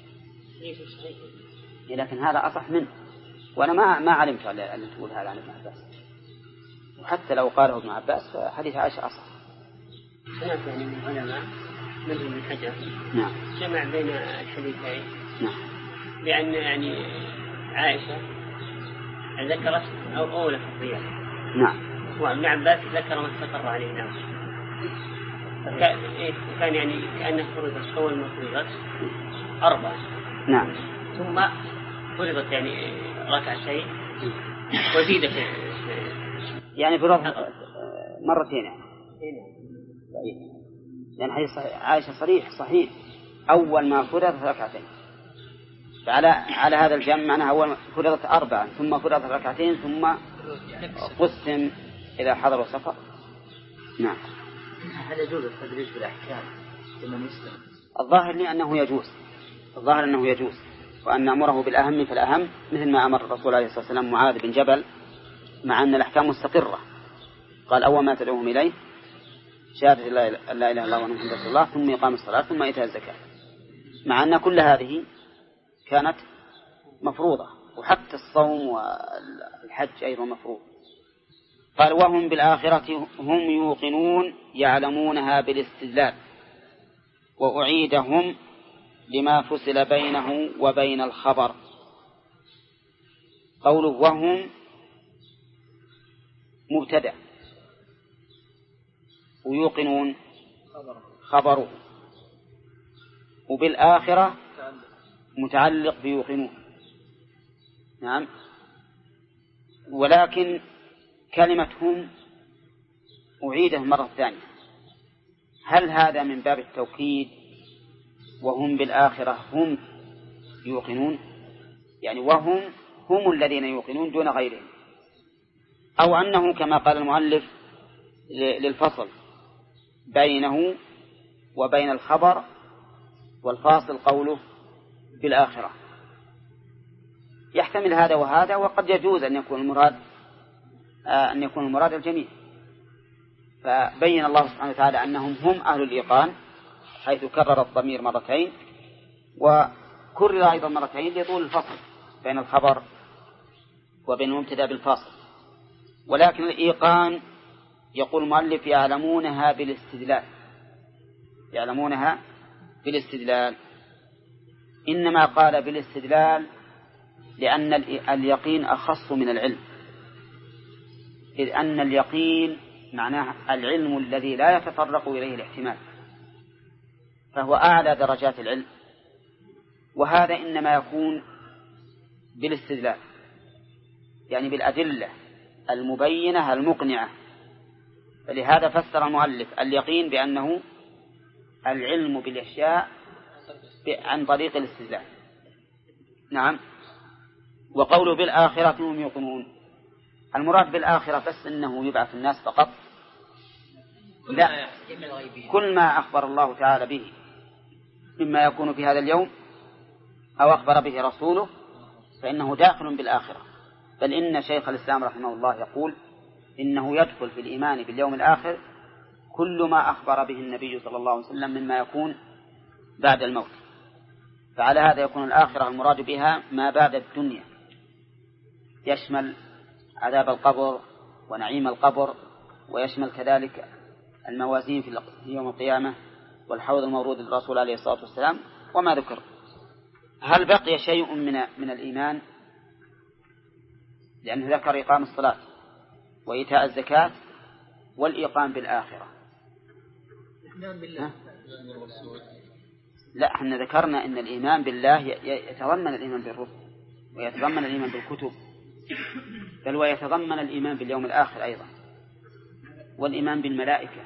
لكن هذا أصح منه، وأنا ما علمت أن تقول هذا عن ابن عباس، وحتى لو قاله ابن عباس فحديث عائشة أصح. سمعت يعني من العلماء مثل ابن حجر جمع بين الحديثين. لأن يعني عائشة ذكرت أولى في الصيام. وابن عباس ذكر ما استقر عليه نفسه. كان يعني كأنه فرضت أول ما فرضت 4. ثم فرضت يعني ركعتين وزيدت يعني فرض مرتين يعني. لأن حديث عائشة صحيح أول ما فرضت ركعتين. على هذا الجمع معناها أول فرضت 4 ثم فرضت ركعتين ثم قسم إلى حضر وسفر. نعم. هل يجوز التدريج في الأحكام لمن يسلم؟ الظاهر لي أنه يجوز وأن أمره بالأهم فالأهم، مثل ما أمر الرسول عليه الصلاة والسلام معاذ بن جبل، مع أن الأحكام مستقرة. قال أول ما تدعوهم إليه شهادة لا إله إلا الله وأن محمدا رسول الله ثم إقام الصلاة ثم إيتاء الزكاة، مع أن كل هذه كانت مفروضة، وحتى الصوم والحج أيضا مفروض. قال وهم بالآخرة هم يوقنون يعلمونها بالاستدلال، وأعيدهم لما فصل بينه وبين الخبر. قوله وهم مبتدأ ويوقنون خبره، وبالآخرة متعلق بيوقنون. نعم. ولكن كلمة هم أعيده مرة ثانية، هل هذا من باب التوكيد وهم بالآخرة هم يوقنون، يعني هم الذين يوقنون دون غيرهم، أو أنه كما قال المؤلف للفصل بينه وبين الخبر والفاصل قوله بالآخرة. يحتمل هذا وهذا، وقد يجوز أن يكون المراد الجميع. فبين الله سبحانه وتعالى أنهم هم أهل الإيقان، حيث كرر الضمير مرتين، وكرر أيضا مرتين لطول الفصل بين الخبر وبين المبتدأ بالفاصل. ولكن الإيقان يقول المؤلف يعلمونها بالاستدلال. إنما قال بالاستدلال لأن اليقين أخص من العلم، إذ أن اليقين معناه العلم الذي لا يتطرق إليه الاحتمال، فهو أعلى درجات العلم، وهذا إنما يكون بالاستدلال، يعني بالأدلة المبينة المقنعة. فلهذا فسر المؤلف اليقين بأنه العلم بالأشياء عن طريق الاستدلال. نعم. وقوله بالآخرة هم يوقنون، المراد بالآخرة بس أنه يبعث الناس فقط؟ لا، كل ما أخبر الله تعالى به مما يكون في هذا اليوم أو أخبر به رسوله فإنه داخل بالآخرة. بل إن شيخ الإسلام رحمه الله يقول إنه يدخل في الإيمان باليوم الآخر كل ما أخبر به النبي صلى الله عليه وسلم مما يكون بعد الموت. فعلى هذا يكون الآخرة المراد بها ما بعد الدنيا، يشمل عذاب القبر ونعيم القبر ويشمل كذلك الموازين في يوم القيامة والحوض المورود للرسول عليه الصلاة والسلام وما ذكر. هل بقي شيء من الإيمان؟ لأنه ذكر إقام الصلاة وإيتاء الزكاة والإيقان بالآخرة. لا، احنا ذكرنا أن الإيمان بالله يتضمن الإيمان بالرسل ويتضمن الإيمان بالكتب، بل ويتضمن الإيمان باليوم الآخر أيضا والإيمان بالملائكة.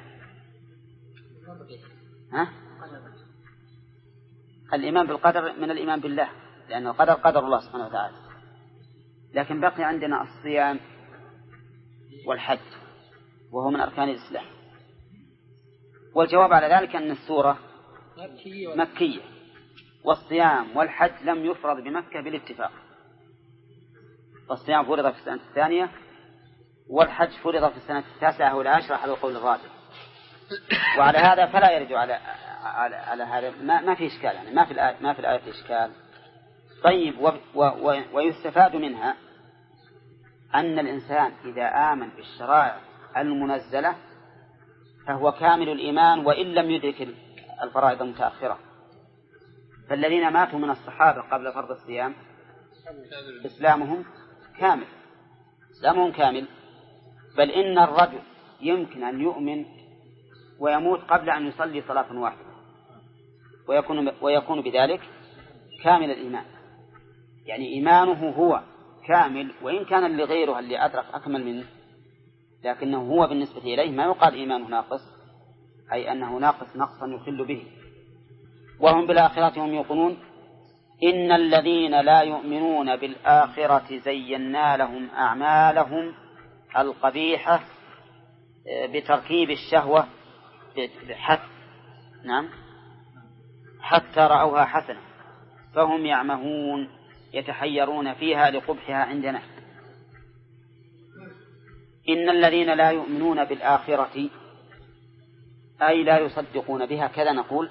الإيمان بالقدر من الإيمان بالله، لأن القدر قدر الله سبحانه وتعالى. لكن بقي عندنا الصيام والحج وهو من أركان الإسلام. والجواب على ذلك أن السورة مكية، والصيام والحج لم يفرض بمكة بالاتفاق. والصيام فرض في السنة الثانية والحج فرض في السنة 9 والعاشرة على القول الراجح. وعلى هذا فلا يرد على هذا، ما في إشكال، يعني ما في الآية إشكال. طيب، ويستفاد منها أن الإنسان إذا آمن بالشرائع المنزلة فهو كامل الإيمان وإن لم يدرك الفرائض المتأخرة. فالذين ماتوا من الصحابة قبل فرض الصيام إسلامهم كامل، بل إن الرجل يمكن أن يؤمن ويموت قبل أن يصلي صلاة واحدة ويكون بذلك كامل الإيمان، يعني إيمانه هو كامل، وإن كان لغيره اللي أدرك أكمل منه لكنه هو بالنسبة إليه ما يقال إيمانه ناقص، أي أنه ناقص نقصا يخل به. وهم بالآخرة هم يوقنون إن الذين لا يؤمنون بالآخرة زينا لهم أعمالهم القبيحة بتركيب الشهوة حتى رأوها حسنة فهم يعمهون يتحيرون فيها لقبحها عندنا. إن الذين لا يؤمنون بالآخرة أي لا يصدقون بها، كذا نقول.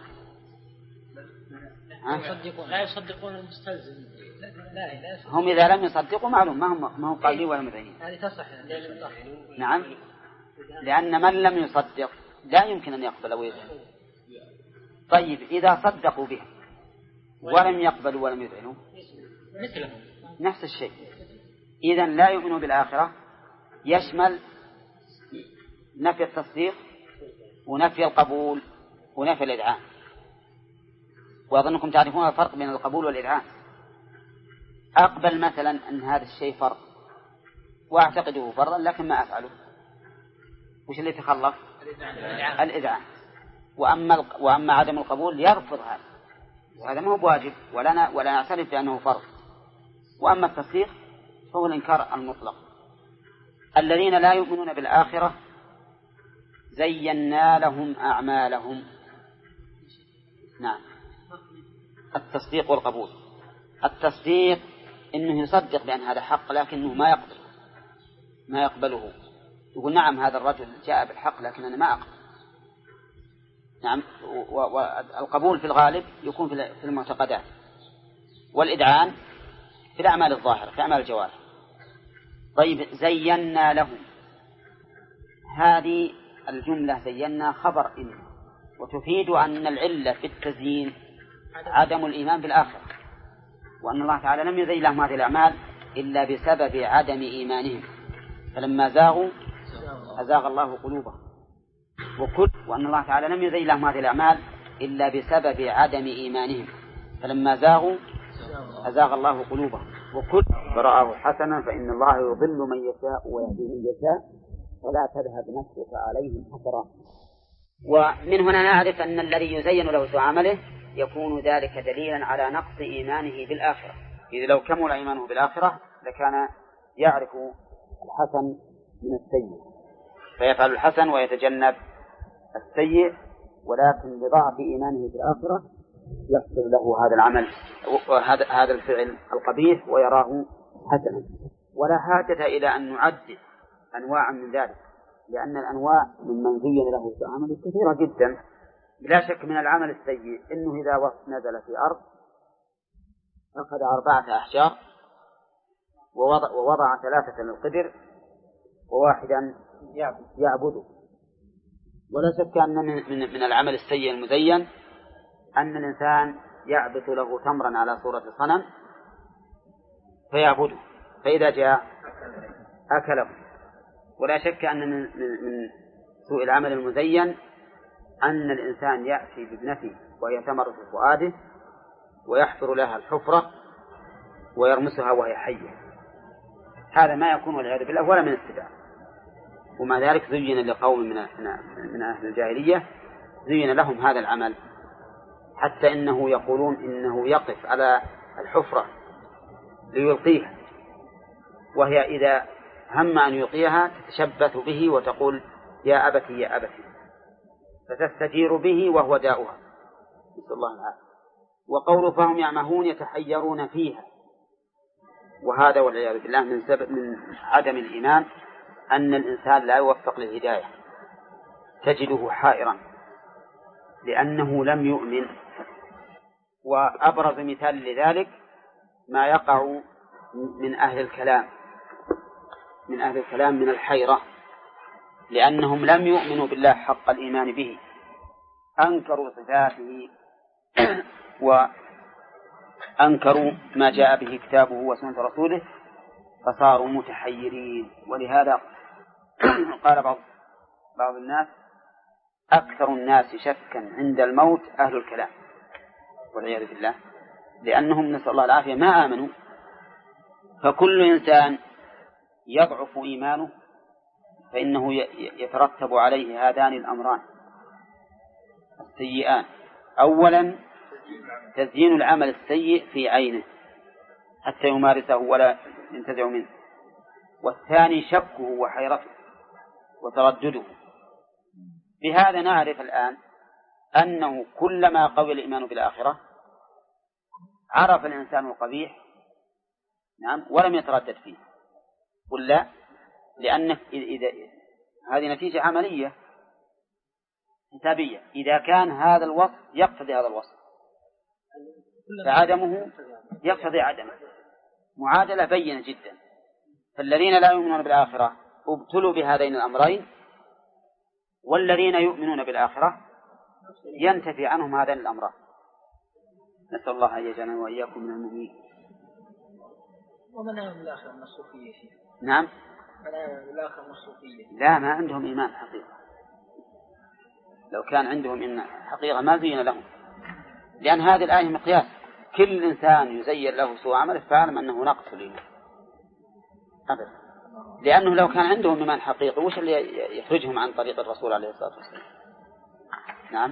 لا يصدقون المستلزم. هم إذا لم يصدقوا معلوم ما هم قابلين ولا مذعنين. هذه تصح. نعم، لأن من لم يصدق لا يمكن أن يقبل ويذعن. طيب، إذا صدقوا به ولم يقبلوا ولم يذعنوا مثلهم نفس الشيء. إذن لا يؤمنوا بالآخرة يشمل نفي التصديق ونفي القبول ونفي الإذعان. وأظنكم تعرفون الفرق بين القبول والإذعان. أقبل مثلا أن هذا الشيء فرض وأعتقده فرضا لكن ما أفعله، وش اللي تخلف؟ الإذعان. وأما عدم القبول يرفض هذا، وهذا ما هو بواجب ولا نعترف بأنه فرض. وأما التصديق فهو الإنكار المطلق. الذين لا يؤمنون بالآخرة زينا لهم أعمالهم. نعم، التصديق والقبول. التصديق إنه يصدق بأن هذا حق لكنه ما يقبله، يقول نعم هذا الرجل جاء بالحق لكن أنا ما أقبل. نعم. والقبول في الغالب يكون في المعتقدات، والإذعان في الأعمال الظاهرة في أعمال الجوارح. طيب، زينا لهم، هذه الجملة زينا خبر إن، وتفيد أن العلة في التزيين عدم الإيمان بالآخرة، وأن الله تعالى لم يزين لهم هذه الأعمال إلا بسبب عدم إيمانهم، فلما زاغوا أزاغ الله قلوبهم. وأن الله تعالى لم يزين لهم هذه الأعمال إلا بسبب عدم إيمانهم، فلما زاغوا أزاغ الله قلوبهم. وكل فرآه حسنا فإن الله يضل من يشاء ويهدي من يشاء ولا تذهب نفسك عليهم حسرات. ومن هنا نعرف أن الذي يزين له سوء عمله يكون ذلك دليلا على نقص إيمانه بالآخرة، إذ لو كمل إيمانه بالآخرة لكان يعرف الحسن من السيء فيفعل الحسن ويتجنب السيء، ولكن لضعف إيمانه بالآخرة يحصل له هذا العمل وهذا الفعل القبيح ويراه حسنا. ولا حاجة إلى أن نعدد أنواع من ذلك، لأن الأنواع ممن زين له سوء عمله كثيرة جدا. بلا شك من العمل السيء إنه إذا نزل في أرض أخذ 4 أحجار ووضع 3 للقدر وواحدا يعبده. ولا شك أن من العمل السيء المزين أن الإنسان يعبث له تمرا على صورة صنم فيعبده، فإذا جاء أكله. ولا شك أن من سوء العمل المزين أن الإنسان يأتي بابنته وهي ثمر في فؤاده ويحفر لها الحفرة ويرمسها وهي حية. هذا ما يكون والعياذ بالله ولا من اتباع. ومع ذلك زين لقوم من أهل الجاهلية زين لهم هذا العمل، حتى إنه يقولون إنه يقف على الحفرة ليلقيها، وهي إذا هم أن يلقيها تتشبث به وتقول يا أبتي يا أبتي، فتستجير به وهو داؤها، نسأل الله العافية. وقول فهم يعمهون يتحيرون فيها، وهذا والعياذ بالله من عدم الإيمان، أن الإنسان لا يوفق للهداية، تجده حائرا لأنه لم يؤمن. وأبرز مثال لذلك ما يقع من أهل الكلام من الحيرة، لأنهم لم يؤمنوا بالله حق الإيمان به، أنكروا صفاته وأنكروا ما جاء به كتابه وسنة رسوله، فصاروا متحيرين. ولهذا قال بعض الناس أكثر الناس شكا عند الموت أهل الكلام والعياذ بالله، لأنهم نسأل الله العافية ما آمنوا. فكل إنسان يضعف إيمانه فإنه يترتب عليه هذان الأمران السيئان: أولا تزيين العمل السيء في عينه حتى يمارسه ولا ينتزع منه، والثاني شكه وحيرته وتردده. بهذا نعرف الآن أنه كلما قوي الإيمان بالآخرة عرف الإنسان القبيح، نعم، ولم يتردد فيه. قل لا، لأن هذه نتيجة عملية حسابية. إذا كان هذا الوصف يقتضي هذا الوصف فعدمه يقتضي عدمه، معادلة بينة جدا. فالذين لا يؤمنون بالآخرة ابتلوا بهذين الأمرين، والذين يؤمنون بالآخرة ينتفي عنهم هذين الأمران. نسأل الله أن يجعلنا وإياكم من المؤمنين. ومن آمن بالآخرة من الصوفية؟ نعم، من آمن بالآخرة من الصوفية؟ لا، ما عندهم إيمان حقيقة. لو كان عندهم إيمان حقيقة ما زين لهم، لأن هذه الآية مقياس. كل إنسان يزين له سوء عمله فاعلم أنه نقص الإيمان أبدا، لأنه لو كان عندهم إيمان حقيقي وش اللي يخرجهم عن طريق الرسول عليه الصلاة والسلام؟ نعم.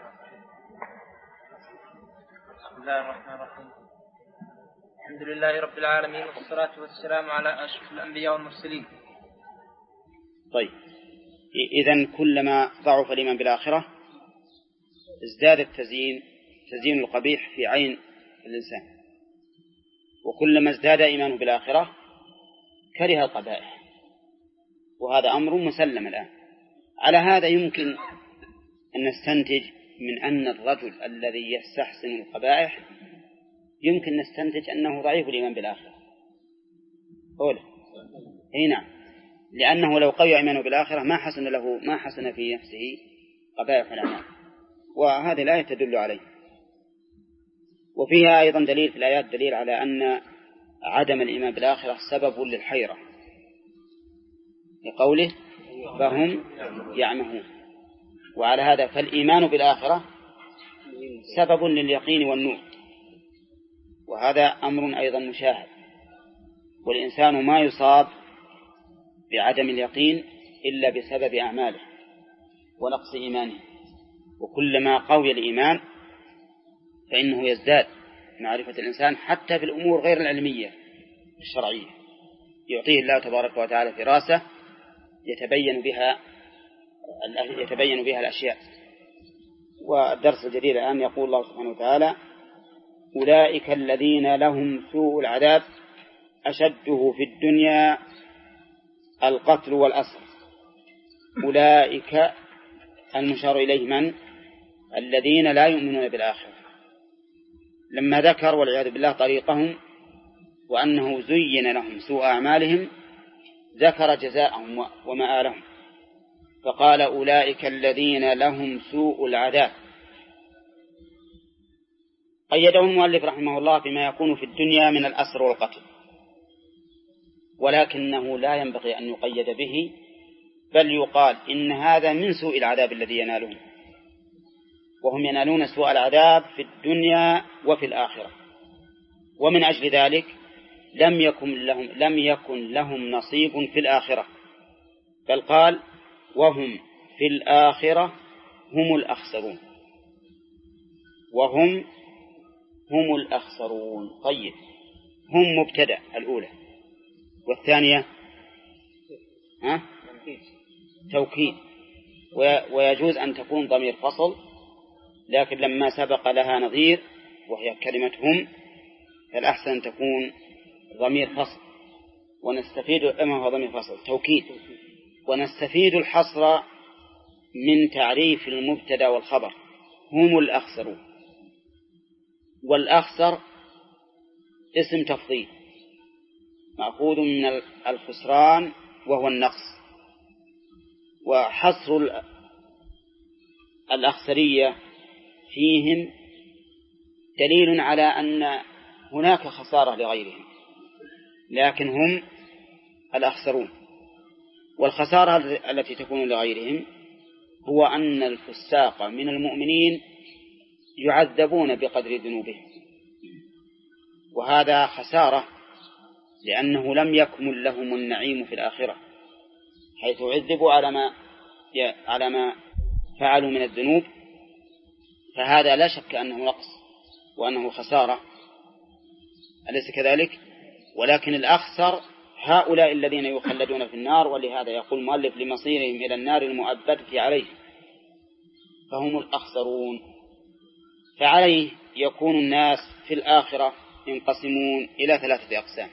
بسم الله الرحمن الرحيم. الحمد لله رب العالمين، والصلاة والسلام على أشرف الأنبياء والمرسلين. طيب، إذن كلما ضعف الإيمان بالآخرة ازداد تزيين القبيح في عين الإنسان، وكلما ازداد إيمانه بالآخرة كره القبائح، وهذا أمر مسلم الآن. على هذا يمكن أن نستنتج من أن الرجل الذي يستحسن القبائح يمكن نستنتج أنه ضعيف الإيمان بالآخرة. أولا نعم، لأنه لو قوي إيمانه بالآخرة ما حسن في نفسه قبائح الأعمال، وهذه الآية تدل عليه. وفيها أيضا دليل في الآيات دليل على أن عدم الإيمان بالآخرة سبب للحيرة، لقوله فهم يعمهون. وعلى هذا فالإيمان بالآخرة سبب لليقين والنور، وهذا أمر أيضا مشاهد. والإنسان ما يصاب بعدم اليقين إلا بسبب أعماله ونقص إيمانه، وكلما قوي الإيمان فإنه يزداد معرفة الإنسان حتى في الأمور غير العلمية الشرعية، يعطيه الله تبارك وتعالى فراسة يتبين بها الأشياء. والدرس الجديد الآن يقول الله سبحانه وتعالى: أولئك الذين لهم سوء العذاب أشده في الدنيا القتل والأسر. أولئك المشار إليه من؟ الذين لا يؤمنون بالآخرة. لما ذكر والعياذ بالله طريقهم وأنه زين لهم سوء أعمالهم ذكر جزاءهم ومآلهم، فقال أولئك الذين لهم سوء العذاب. قيده المؤلف رحمه الله بما يكون في الدنيا من الأسر والقتل، ولكنه لا ينبغي أن يقيد به، بل يقال إن هذا من سوء العذاب الذي ينالون، وهم ينالون سوء العذاب في الدنيا وفي الآخرة، ومن أجل ذلك لم يكن لهم نصيب في الآخرة، بل قال وهم في الآخرة هم الأخسرون، وهم الأخسرون. طيب، هم مبتدأ الأولى، والثانية توكيد، ويجوز أن تكون ضمير فصل، لكن لما سبق لها نظير وهي كلمة هم فالأحسن أن تكون ضمير فصل، ونستفيد هو ضمير فصل توكيد، ونستفيد الحصر من تعريف المبتدأ والخبر. هم الأخسرون، والأخسر اسم تفضيل مأخوذ من الخسران وهو النقص، وحصر الأخسرية فيهم دليل على أن هناك خسارة لغيرهم، لكن هم الأخسرون. والخسارة التي تكون لغيرهم هو أن الفساق من المؤمنين يعذبون بقدر ذنوبهم، وهذا خسارة، لأنه لم يكمل لهم النعيم في الآخرة، حيث عذبوا على ما فعلوا من الذنوب، فهذا لا شك أنه نقص وأنه خسارة، أليس كذلك؟ ولكن الأخسر هؤلاء الذين يخلدون في النار، ولهذا يقول المؤلف لمصيرهم إلى النار المؤبدة عليه، فهم الأخسرون. فعليه يكون الناس في الآخرة ينقسمون إلى 3 أقسام: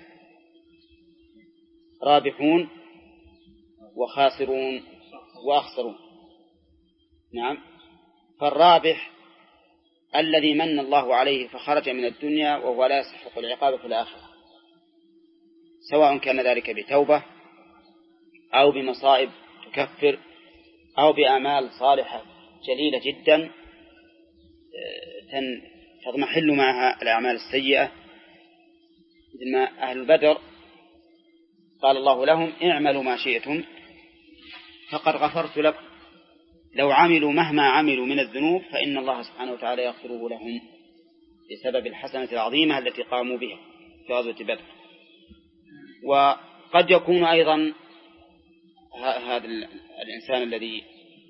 رابحون وخاسرون وأخسرون. نعم، فالرابح الذي من الله عليه فخرج من الدنيا وهو لا يستحق العقاب في الآخرة، سواء كان ذلك بتوبة أو بمصائب تكفر أو بأعمال صالحة جليلة جدا تضمحل معها الأعمال السيئة، مثل ما أهل بدر قال الله لهم اعملوا ما شئتم فقد غفرت لكم، لو عملوا مهما عملوا من الذنوب فإن الله سبحانه وتعالى يغفره لهم بسبب الحسنة العظيمة التي قاموا بها في غزوة بدر. وقد يكون أيضا هذا الإنسان الذي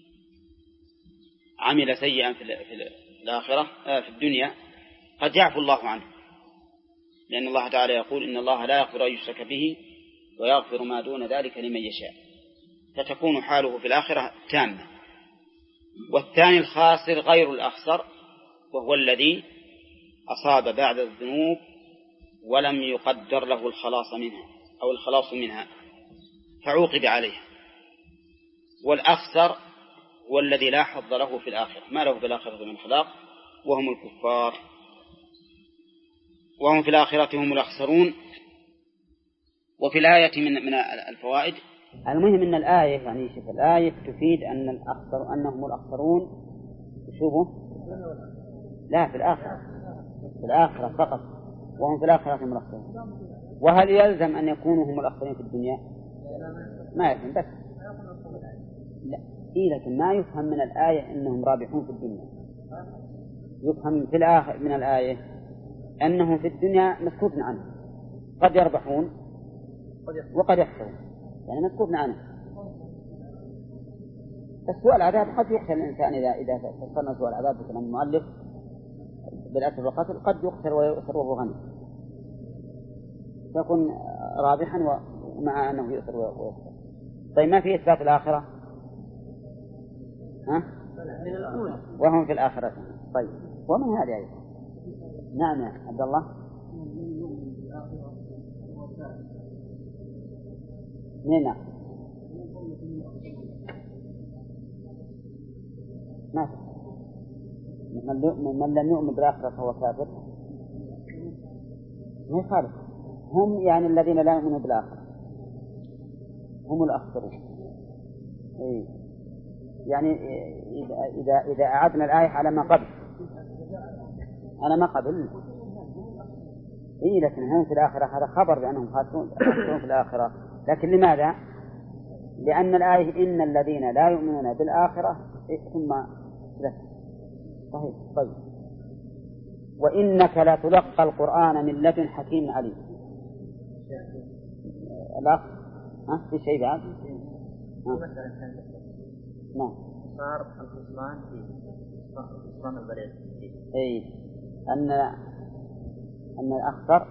عمل سيئا في الآخرة في الدنيا قد يعفو الله عنه، لأن الله تعالى يقول إن الله لا يغفر أن يشرك به ويغفر ما دون ذلك لمن يشاء، فتكون حاله في الآخرة تامة. والثاني الخاسر غير الأخسر، وهو الذي أصاب بعد الذنوب ولم يقدر له الخلاص منها أو الخلاص منها فعوقب عليه. والأخسر هو الذي لا حظ له في الآخرة، ما له في الآخرة من خلاق، وهم الكفار، وهم في الآخرة هم الأخسرون. وفي الآية من الفوائد، المهم أن الآية يعني شوف الآية تفيد أن أنهم الأخسرون. شوفوا لا في الآخرة فقط، وهم في الآخرة هم الأخسرون. وهل يلزم أن يكونوا هم الأخسرين في الدنيا؟ ما يفهم بس لا لكن ما يفهم من الآية أنهم رابحون في الدنيا، يفهم في الآخر من الآية أنهم في الدنيا مسكوت عنه، قد يربحون وقد يخسرون، يعني مسكوت عنه. السوء العذاب قد يقتل الإنسان إذا فسرنا سوء العذاب بكلام المؤلف بالأسر والقتل، قد يقتل ويؤسر وهو غني، يكون رابحا ومع أنه يؤسر ويؤسر. طيب ما في إثبات الآخرة؟ وهم في الآخرة. طيب ومن هذا أيضا؟ نعم يا عبد الله. نعم ما من لم يؤمن بالآخرة فهو كافر، ما يخالف. هم يعني الذين لا يؤمنون بالآخرة هم الأخسرون. يعني إذا أعدنا الآية على ما قبل إيه، لكن هم في الآخرة هذا خبر بأنهم خاسرون في الآخرة. لكن لماذا؟ لأن الآية إن الذين لا يؤمنون بالآخرة ثم صحيح. طيب، وإنك لا تلقى القرآن من لدن حكيم عليم. الأخ في شيء بعد؟ نعم. صار الخصمان في خصمان البريد. أي أن الأخطر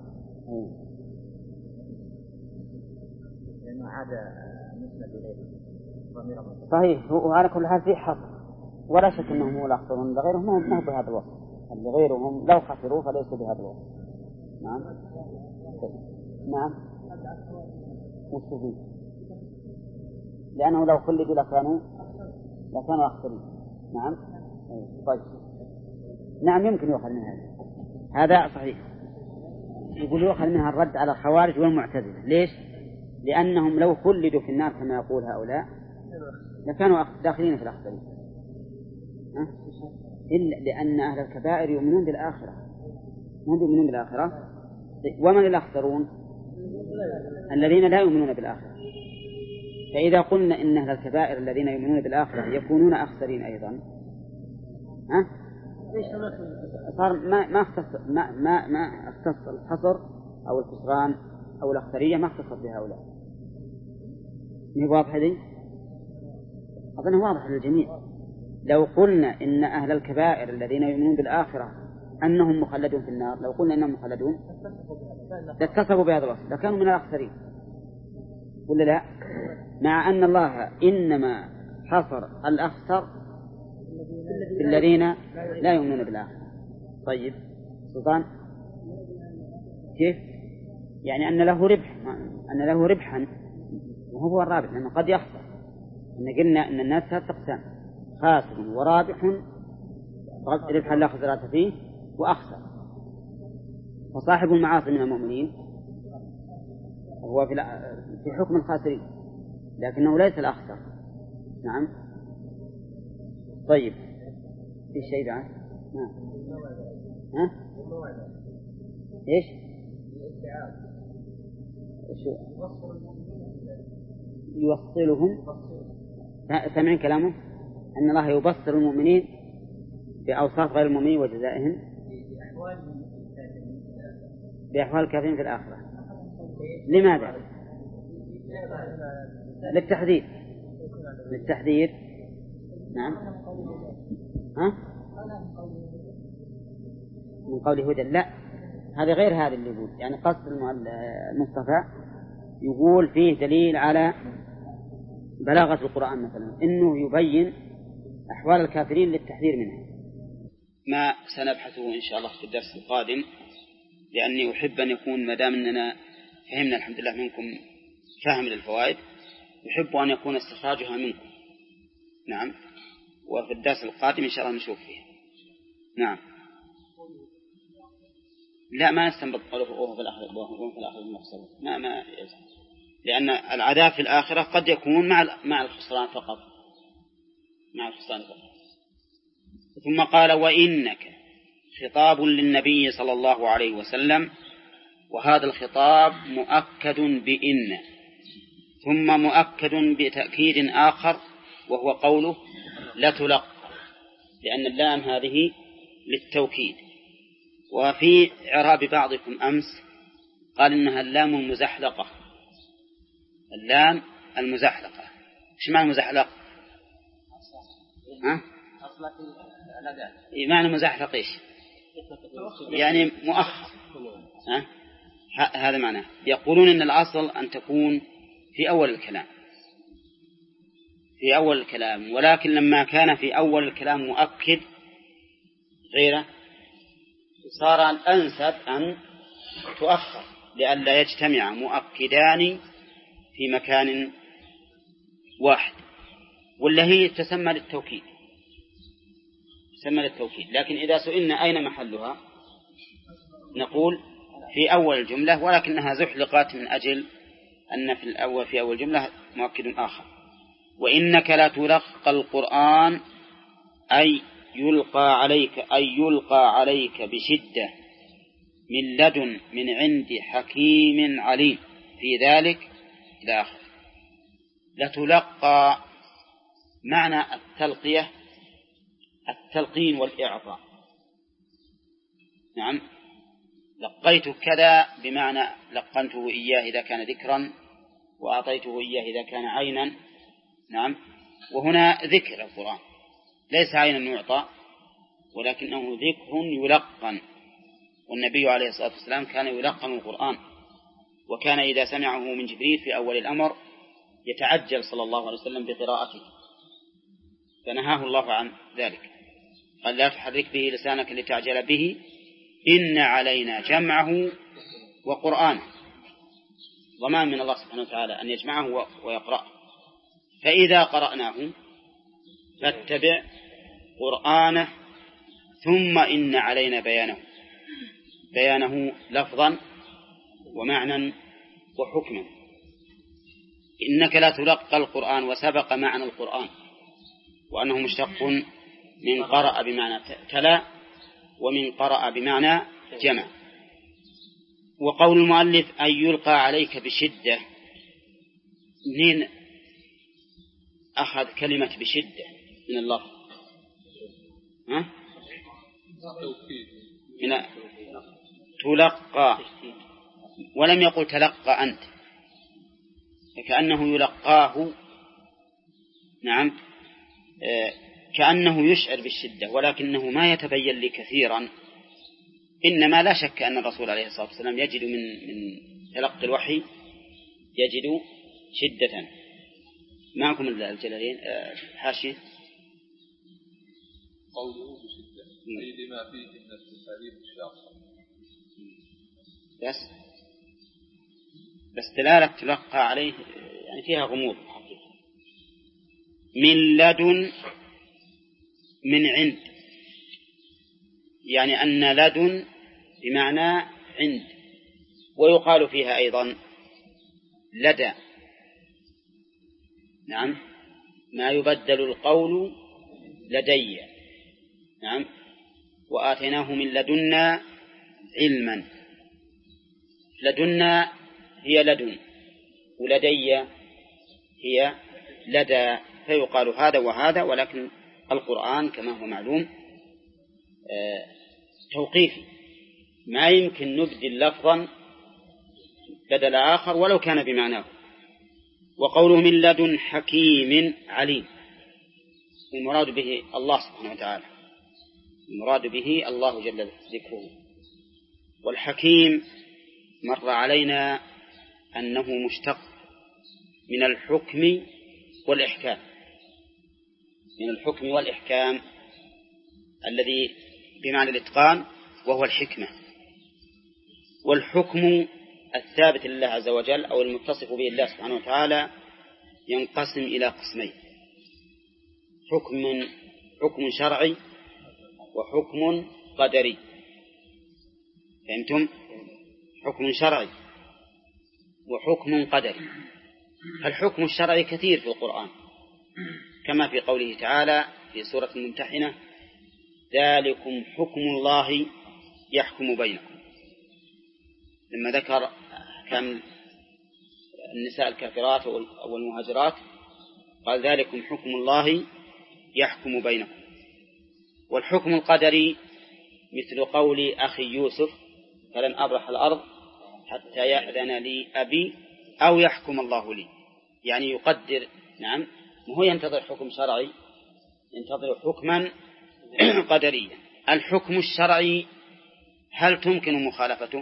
لأنه عاد مسند إليه. صحيح. وعلى كل حال في حق، ولا شك أنهم هو الأخطرون، لغيرهم ما هو بهذا الوصف، لغيرهم لو خسروا فليسوا بهذا الوصف. نعم. نعم. مستفيد، لأنه لو خلدوا لكانوا أخطرين. نعم. طيب. نعم، يمكن يؤخذ منها هذا صحيح. يقول يؤخذ منها الرد على الخوارج والمعتزلة. ليش؟ لأنهم لو خلدوا في النار كما يقول هؤلاء لكانوا داخلين في الأخطرين، إلا لأن أهل الكبائر يؤمنون بالآخرة، هم يؤمنون بالآخرة. ومن الأخطرون؟ الذين لا يؤمنون بالآخرة. فإذا قلنا إن أهل الكبائر الذين يؤمنون بالآخرة يكونون أخسرين أيضا، صار ما اختص الحصر أو الخسران أو الأخسرية، ما اختص بهؤلاء. واضح هذه؟ أظنه واضح للجميع. لو قلنا إن أهل الكبائر الذين يؤمنون بالآخرة أنهم مخلدون في النار، لو قلنا أنهم مخلدون لاتصفوا بهذا الوصف لكانوا من الأخسرين، ولا لا؟ مع أن الله إنما حصر الأخسر الذين لا يؤمنون بالآخرة. طيب سلطان، كيف؟ يعني أن له ربحا وهو الرابح، لأنه قد يخسر. قلنا أن الناس ثلاث أقسام: خاسر ورابح، ربحا لا خسارة فيه، وأخسر. فصاحب المعاصي من المؤمنين هو في حكم الخاسرين، لكنه ليس الأخسر. نعم. طيب، في شيء بعد؟ إيش؟ يوصلهم. سمعين كلامه أن الله يبصر المؤمنين بأوصاف غير المؤمنين وجزائهم بأحوال الكافرين في الآخرة. لماذا؟ للتحذير. نعم. من قول هدى. لا، هذا غير هذا اللي يقول. يعني قصد المصطفى يقول فيه دليل على بلاغة القرآن، مثلا إنه يبين أحوال الكافرين للتحذير منها. ما سنبحثه إن شاء الله في الدرس القادم، لأني أحب أن يكون ما دام أننا فهمنا الحمد لله منكم فهم للفوائد، يحب أن يكون استخراجها منكم. نعم. وفي الدرس القادم إن شاء الله نشوف فيه. نعم. لا، ما نستنبط وهو في الآخرة المخسر. ما لأن العذاب في الآخرة قد يكون مع الخسران فقط. ثم قال: وإنك خطاب للنبي صلى الله عليه وسلم، وهذا الخطاب مؤكد بإن، ثم مؤكد بتأكيد آخر وهو قوله لتلقى، لأن اللام هذه للتوكيد. وفي إعراب بعضكم أمس قال إنها اللام المزحلقة. اللام المزحلقة، إيش معنى مزحلق؟ معنى مزحلق إيش؟ يعني مؤخر. هذا معناه. يقولون إن الأصل أن تكون في أول الكلام، ولكن لما كان في أول الكلام مؤكد غيره صار الأنسب أن تؤخر، لئلا يجتمع مؤكدان في مكان واحد، ولا هي تسمى للتوكيد. لكن إذا سئلنا أين محلها نقول في أول الجملة، ولكنها زحلقت من أجل أن في أول جملة مؤكد آخر. وإنك لتلقى القرآن أي يلقى عليك بشدة من لدن من عند حكيم عليم في ذلك إلى آخر. لتلقى معنى التلقية التلقين والإعطاء. نعم، لقيت كذا بمعنى لقنته إياه إذا كان ذكرا، وأعطيته إياه إذا كان عينا. نعم، وهنا ذكر القرآن ليس عينا يعطى ولكنه ذكر يلقن، والنبي عليه الصلاة والسلام كان يلقن القرآن، وكان إذا سمعه من جبريل في أول الأمر يتعجل صلى الله عليه وسلم بقراءته، فنهاه الله عن ذلك، قال لا تحرك به لسانك لتعجل به إن علينا جمعه وقرآنه، ضمان من الله سبحانه وتعالى أن يجمعه ويقرأه. فإذا قرأناه فاتبع قرآنه ثم إن علينا بيانه لفظا ومعنى وحكما. إنك لا تلقى القرآن، وسبق معنى القرآن وأنه مشتق من قرأ بمعنى تلا ومن قرأ بمعنى جمع. وقول المؤلف أن يلقى عليك بشدة، منين أخذ كلمة بشدة من الله؟ من تلقى، ولم يقل تلقى أنت، فكأنه يلقاه. نعم، كأنه يشعر بالشدة ولكنه ما يتبين لي كثيرا، إنما لا شك أن الرسول عليه الصلاة والسلام يجد من تلقي الوحي يجد شدة. معكم الجلالين حاشية قوله بشدة أي لما فيه من التكاليف الشاقة، بس دلالة تلقى عليه يعني فيها غموض حقيقة. من لدن من عند، يعني أن لدن بمعنى عند، ويقال فيها أيضا لدى. نعم، ما يبدل القول لدي. نعم، وآتيناه من لدنا علما. لدنا هي لدن، ولدي هي لدى، فيقال هذا وهذا، ولكن القرآن كما هو معلوم توقيفي، ما يمكن نبدل لفظا بدل آخر ولو كان بمعناه. وقوله من لدن حكيم عليم، المراد به الله سبحانه وتعالى، المراد به الله جل ذكره. والحكيم مر علينا أنه مشتق من الحكم والإحكام، من الحكم والإحكام الذي بمعنى الإتقان وهو الحكمة. والحكم الثابت لله عز وجل أو المتصف به الله سبحانه وتعالى ينقسم إلى قسمين: حكم شرعي وحكم قدري. فهمتم؟ حكم شرعي وحكم قدري. الحكم الشرعي كثير في القرآن، كما في قوله تعالى في سورة الممتحنة: ذلكم حكم الله يحكم بينكم. لما ذكر كان النساء الكافرات والمهاجرات قال: ذلكم حكم الله يحكم بينكم. والحكم القدري مثل قول أخي يوسف: فلن أبرح الأرض حتى يأذن لي أبي أو يحكم الله لي، يعني يقدر. نعم، وهو ينتظر حكم شرعي، ينتظر حكما قدريا. الحكم الشرعي هل تمكن مخالفته؟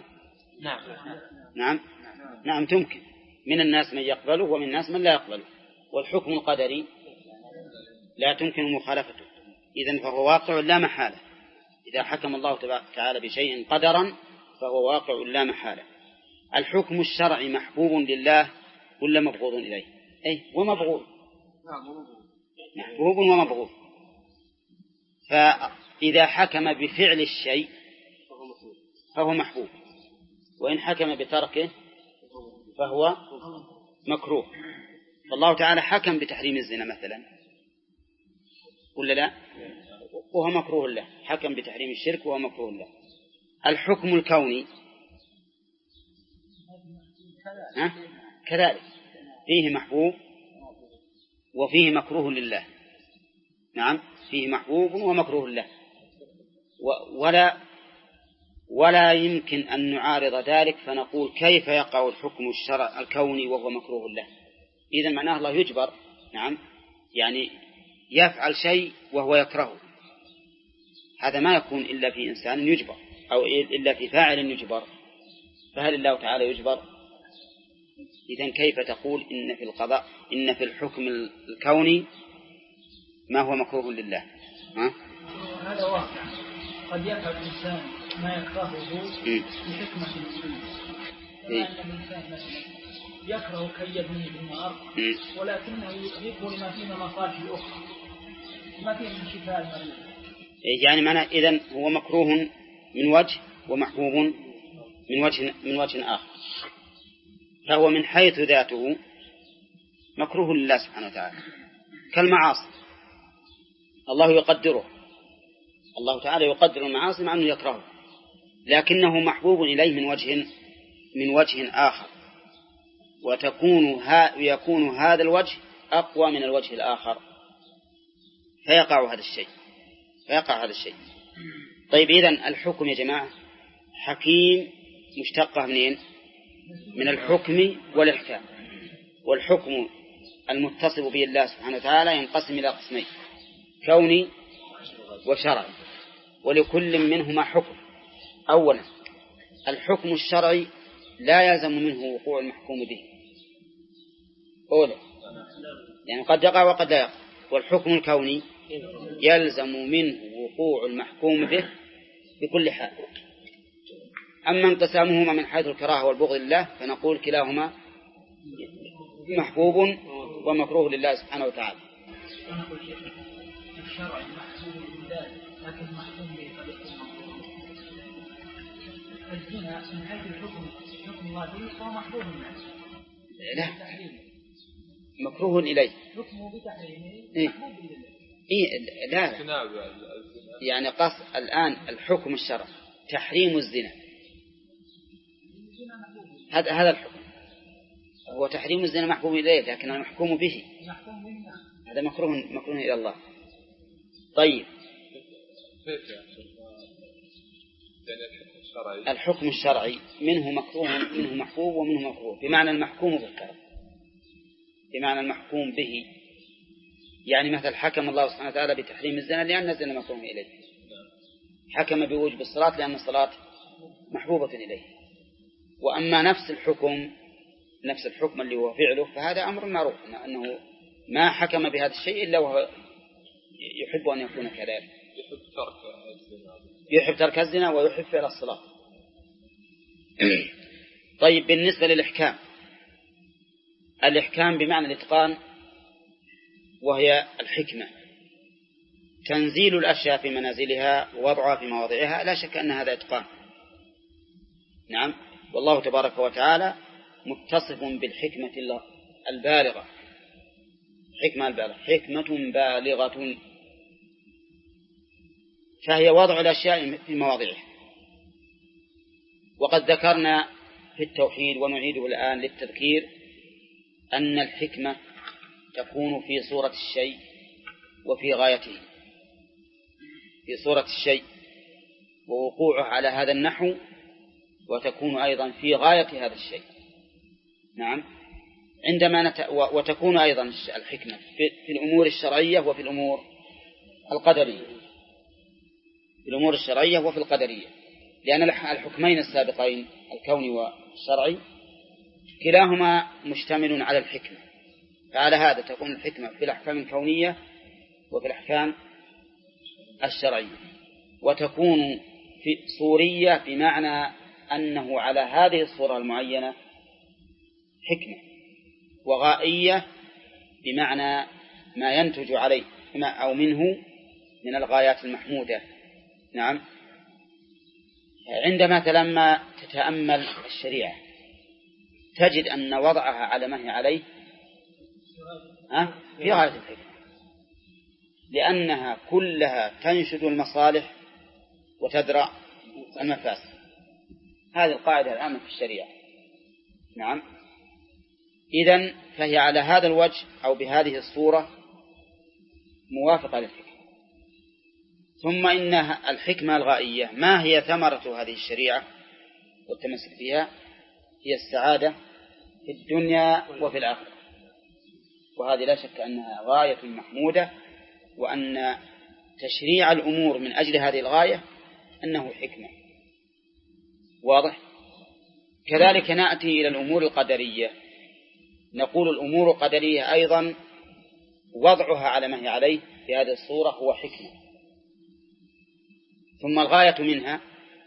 نعم تمكن، من الناس من يقبله ومن الناس من لا يقبله. والحكم القدري لا تمكن مخالفته، إذن فهو واقع لا محالة. إذا حكم الله تعالى بشيء قدرا فهو واقع لا محالة. الحكم الشرعي محبوب لله ولا مبغوض إليه؟ ومبغوض، محبوب ومبغوض. فإذا حكم بفعل الشيء فهو محبوب، وإن حكم بتركه فهو مكروه. فالله تعالى حكم بتحريم الزنا مثلا ولا لا؟ وهو مكروه له. حكم بتحريم الشرك وهو مكروه له. الحكم الكوني كذلك فيه محبوب وفيه مكروه لله. نعم، فيه محبوب ومكروه له، ولا يمكن أن نعارض ذلك فنقول كيف يقع الحكم الكوني وهو مكروه له. إذن معناه الله يجبر. نعم، يعني يفعل شيء وهو يكرهه، هذا ما يكون إلا في إنسان يجبر أو إلا في فاعل يجبر، فهل الله تعالى يجبر؟ إذن كيف تقول إن في القضاء إن في الحكم الكوني ما هو مكروه لله؟ هذا واقع. قد يفعل الإنسان ما يكرهه بحكمة الدين، كما أن الإنسان مثلا يكره كي يبني بالنار ولكنه يحب لما فيه مصالح أخرى ما فيه من شفاء المريض. يعني معنى إذن هو مكروه من وجه ومحبوب من وجه آخر، فهو من حيث ذاته مكروه لله سبحانه وتعالى كالمعاصي. الله يقدره، الله تعالى يقدر المعاصي مع أنه يكرهه، لكنه محبوب إليه من وجه آخر، ويكون هذا الوجه أقوى من الوجه الآخر فيقع هذا الشيء. طيب إذن الحكم يا جماعة حكيم مشتقة منين؟ من الحكم والإحكام. والحكم المتصف به الله سبحانه وتعالى ينقسم إلى قسمين: كوني وشرعي، ولكل منهما حكم. أولا الحكم الشرعي لا يلزم منه وقوع المحكوم به، يعني قد يقع وقد لا يقع. والحكم الكوني يلزم منه وقوع المحكوم به بكل حال. أما انقسامهما من حيث الكراهة والبغض لله فنقول كلاهما محبوب ومكروه لله سبحانه وتعالى. الشرع محبوب لله لكن محكوم به الزنا من حيث الحكم الله به هو محبوب لله. لا، مكروه إليه. حكمه بتحريمه محبوب لله. لا، يعني قص الآن الحكم الشرعي تحريم الزنا، هذا الحكم هو تحريم الزنا محبوب إليه، لكن المحكوم به هذا مكروه إلى الله. طيب الحكم الشرعي منه مكروه منه محبوب ومنه مكروه، بمعنى المحكوم بالكرم، بمعنى المحكوم به. يعني مثل حكم الله سبحانه وتعالى بتحريم الزنا لأن الزنا مكروه إليه، حكم بوجب الصلاة لأن الصلاة محبوبة إليه. وأما نفس الحكم اللي هو فعله فهذا أمر معروف أنه ما حكم بهذا الشيء إلا وهو يحب أن يكون كذلك، يحب ترك الزنا ويحب فعل الصلاة. طيب بالنسبة الإحكام بمعنى الإتقان، وهي الحكمة، تنزيل الأشياء في منازلها ووضعها في مواضعها، لا شك أن هذا إتقان. نعم، والله تبارك وتعالى متصف بالحكمة البالغة، حكمة بالغة، فهي وضع الأشياء في مواضعها. وقد ذكرنا في التوحيد ونعيده الآن للتذكير أن الحكمة تكون في صورة الشيء وفي غايته، في صورة الشيء ووقوعه على هذا النحو، وتكون أيضا في غاية هذا الشيء. نعم، وتكون أيضا الحكمة في الأمور الشرعية وفي الأمور القدرية، في الأمور الشرعية وفي القدرية، لأن الحكمين السابقين الكوني والشرعي كلاهما مشتمل على الحكمة، فعلى هذا تكون الحكمة في الأحكام الكونية وفي الأحكام الشرعية. وتكون في صورية بمعنى أنه على هذه الصورة المعينة حكمة، وغائية بمعنى ما ينتج عليه أو منه من الغايات المحمودة. نعم، عندما لما تتأمل الشريعة تجد أن وضعها على ما هي عليه في غاية الحكمة، لأنها كلها تنشد المصالح وتدرع المفاسد. هذه القاعدة العامة في الشريعة. نعم. إذن فهي على هذا الوجه أو بهذه الصورة موافقة للحكمة. ثم إن الحكمة الغائية ما هي ثمرة هذه الشريعة والتمسك بها؟ هي السعادة في الدنيا وفي الآخرة، وهذه لا شك أنها غاية محمودة، وأن تشريع الأمور من أجل هذه الغاية أنه حكمة. واضح؟ كذلك نأتي إلى الأمور القدرية، نقول الأمور القدرية أيضا وضعها على ما هي عليه في هذه الصورة هو حكمة. ثم الغاية منها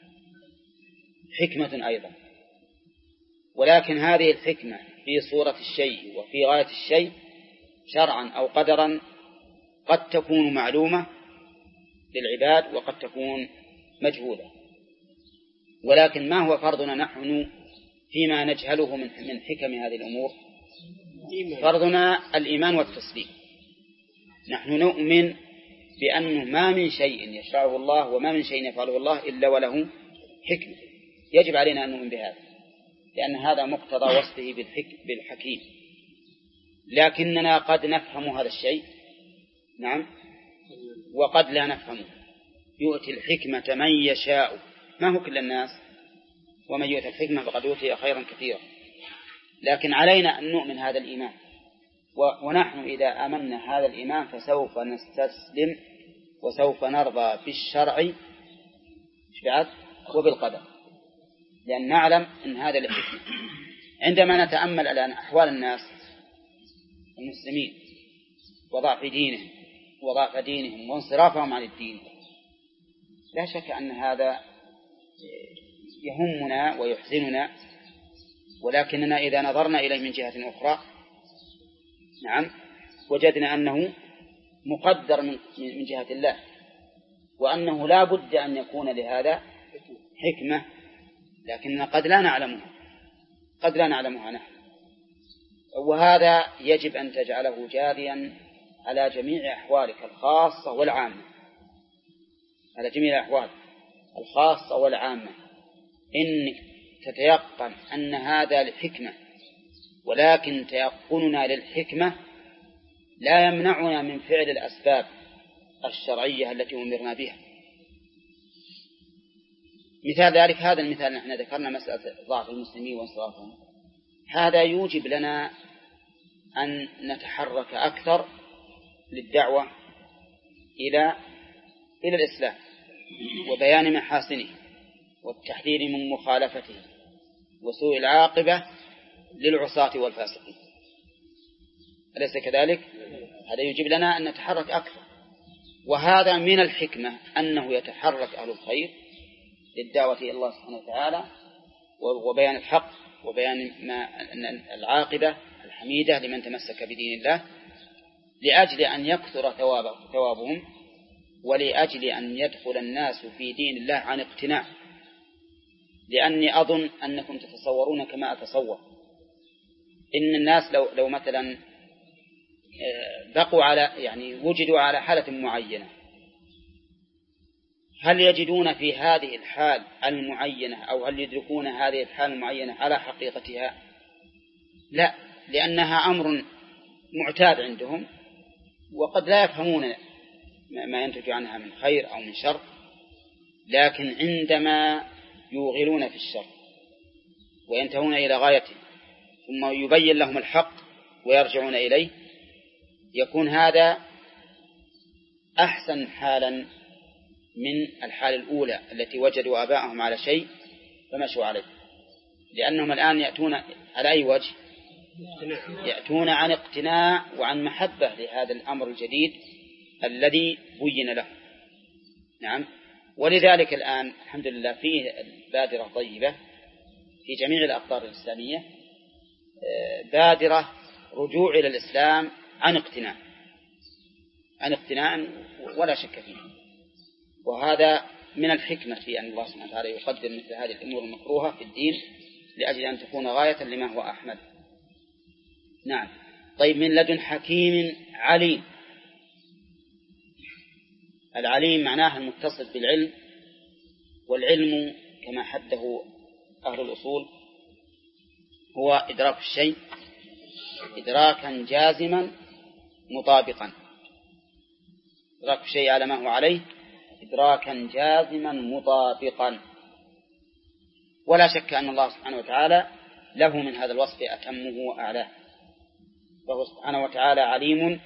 حكمة أيضا، ولكن هذه الحكمة في صورة الشيء وفي غاية الشيء شرعا أو قدرا قد تكون معلومة للعباد وقد تكون مجهولة. ولكن ما هو فرضنا نحن فيما نجهله من حكم هذه الأمور؟ فرضنا الإيمان والتسليم. نحن نؤمن بأنه ما من شيء يشرعه الله وما من شيء يفعله الله إلا وله حكمة، يجب علينا أن نؤمن بهذا، لأن هذا مقتضى وصفه بالحكيم. لكننا قد نفهم هذا الشيء، نعم، وقد لا نفهمه. يؤتي الحكمة من يشاء، ما هو كل الناس، ومن يؤتي الحكمة فقد أوتي خيرا كثيرا. لكن علينا أن نؤمن هذا الإيمان، ونحن إذا آمنا هذا الإيمان فسوف نستسلم وسوف نرضى بالشرع وبالقدر، لأن نعلم أن هذا الحكمة. عندما نتأمل الآن أحوال الناس المسلمين وضعف دينهم وانصرافهم عن الدين، لا شك أن هذا يهمنا ويحزننا، ولكننا إذا نظرنا إليه من جهة أخرى، نعم، وجدنا أنه مقدر من جهة الله، وأنه لا بد أن يكون لهذا حكمة، لكننا قد لا نعلمها نحن. وهذا يجب أن تجعله جاريا على جميع أحوالك الخاصة والعامة، على جميع الأحوال الخاصة والعامة، إنك تتيقن أن هذا الحكمة، ولكن تيقننا للحكمة لا يمنعنا من فعل الأسباب الشرعية التي أمرنا بها. مثال ذلك هذا المثال، نحن ذكرنا مسألة ضعف المسلمين وانصرافهم، هذا يوجب لنا أن نتحرك أكثر للدعوة إلى الإسلام وبيان محاسنه والتحذير من مخالفته وسوء العاقبة للعصاة والفاسقين. أليس كذلك؟ هذا يجب لنا أن نتحرك أكثر، وهذا من الحكمة أنه يتحرك أهل الخير للدعوة إلى الله سبحانه وتعالى وبيان الحق وبيان العاقبة الحميدة لمن تمسك بدين الله، لأجل أن يكثر ثوابهم، ولأجل أن يدخل الناس في دين الله عن اقتناع. لأني أظن أنكم تتصورون كما أتصور، إن الناس لو مثلا بقوا وجدوا على حالة معينة، هل يجدون في هذه الحال المعينة أو هل يدركون هذه الحال المعينة على حقيقتها؟ لا، لأنها أمر معتاد عندهم، وقد لا يفهمون ما ينتج عنها من خير أو من شر. لكن عندما يوغلون في الشر وينتهون إلى غايته ثم يبين لهم الحق ويرجعون إليه، يكون هذا أحسن حالا من الحال الأولى التي وجدوا آباءهم على شيء فمشوا عليه. لأنهم الآن يأتون على أي وجه؟ يأتون عن اقتناع وعن محبة لهذا الأمر الجديد الذي بين له. نعم. ولذلك الآن الحمد لله فيه بادرة طيبة في جميع الأقطار الإسلامية، بادرة رجوع إلى الإسلام عن اقتناع ولا شك فيه. وهذا من الحكمة في أن الله سبحانه وتعالى يقدم مثل هذه الأمور المكروهة في الدين لأجل أن تكون غاية لما هو أحمد. نعم. طيب من لدن حكيم عليم. العليم معناها المتصف بالعلم، والعلم كما حده أهل الأصول هو إدراك الشيء إدراكا جازما مطابقا، إدراك الشيء على ما هو عليه إدراكا جازما مطابقا. ولا شك أن الله سبحانه وتعالى له من هذا الوصف أتمه وأعلاه، فهو سبحانه وتعالى عليم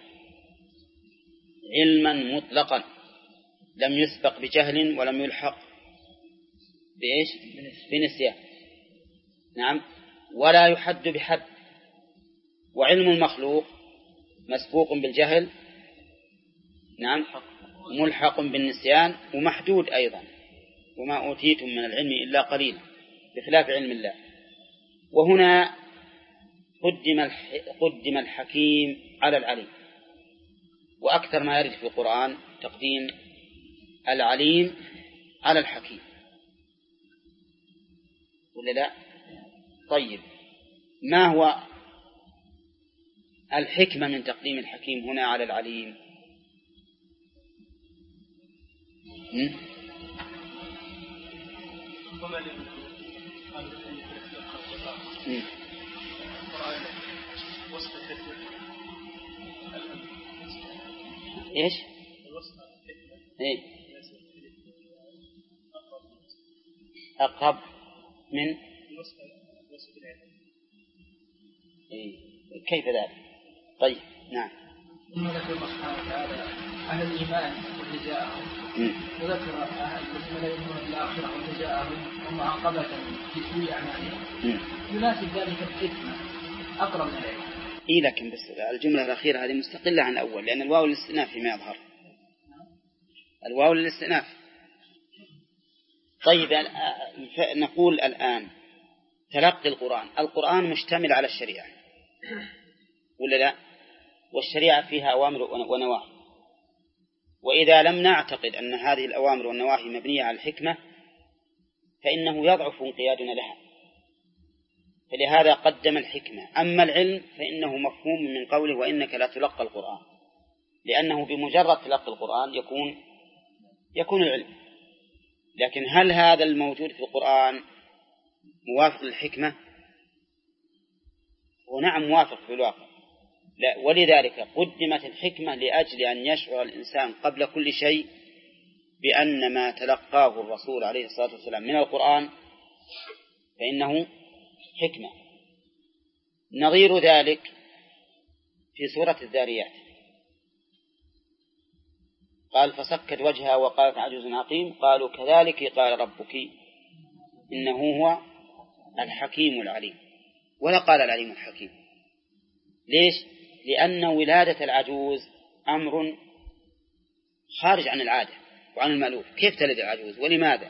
علما مطلقا لم يسبق بجهل ولم يلحق بإيش؟ بنسيان. نعم. ولا يحد بحد. وعلم المخلوق مسبوق بالجهل، نعم، ملحق بالنسيان ومحدود أيضا، وما أوتيتم من العلم إلا قليلا، بخلاف علم الله. وهنا قدم الحكيم على العليم، وأكثر ما يرد في القرآن تقديم العليم على الحكيم، ولا لا؟ طيب، ما هو الحكمة من تقديم الحكيم هنا على العليم؟ إيش؟ إيه؟ أقرب من إيه؟ كيف ذلك؟ طيب، نعم. ثم ذكر الله سبحانه وتعالى أهل الإيمان وجزاءهم، وذكر الذين لا يؤمنون بالآخرة وجزاءهم ومعاقبة في سوء أعمالهم. يناسب ذلك الحكمة أقرب من العلم. إيه، لكن بس الجملة الأخيرة هذه مستقلة عن الأول، لأن الواو للاستئناف فيما يظهر، الواو للاستئناف. طيب، نقول الآن تلقي القرآن مشتمل على الشريعة، ولا لا؟ والشريعة فيها أوامر ونواهي، وإذا لم نعتقد أن هذه الأوامر والنواهي مبنية على الحكمة فإنه يضعف انقيادنا لها، فلهذا قدم الحكمة. أما العلم فإنه مفهوم من قوله وإنك لا تلقى القرآن، لأنه بمجرد تلقي القرآن يكون العلم. لكن هل هذا الموجود في القرآن موافق للحكمة؟ ونعم، موافق في الواقع. لا، ولذلك قدمت الحكمة لأجل أن يشعر الإنسان قبل كل شيء بأن ما تلقاه الرسول عليه الصلاة والسلام من القرآن فإنه حكمة. نظير ذلك في سورة الذاريات، قال فسكت وجهها وقالت عجوز عقيم قالوا كذلك قال ربك إنه هو الحكيم العليم، ولا قال العليم الحكيم. ليش؟ لأن ولادة العجوز أمر خارج عن العادة وعن المألوف. كيف تلد العجوز ولماذا؟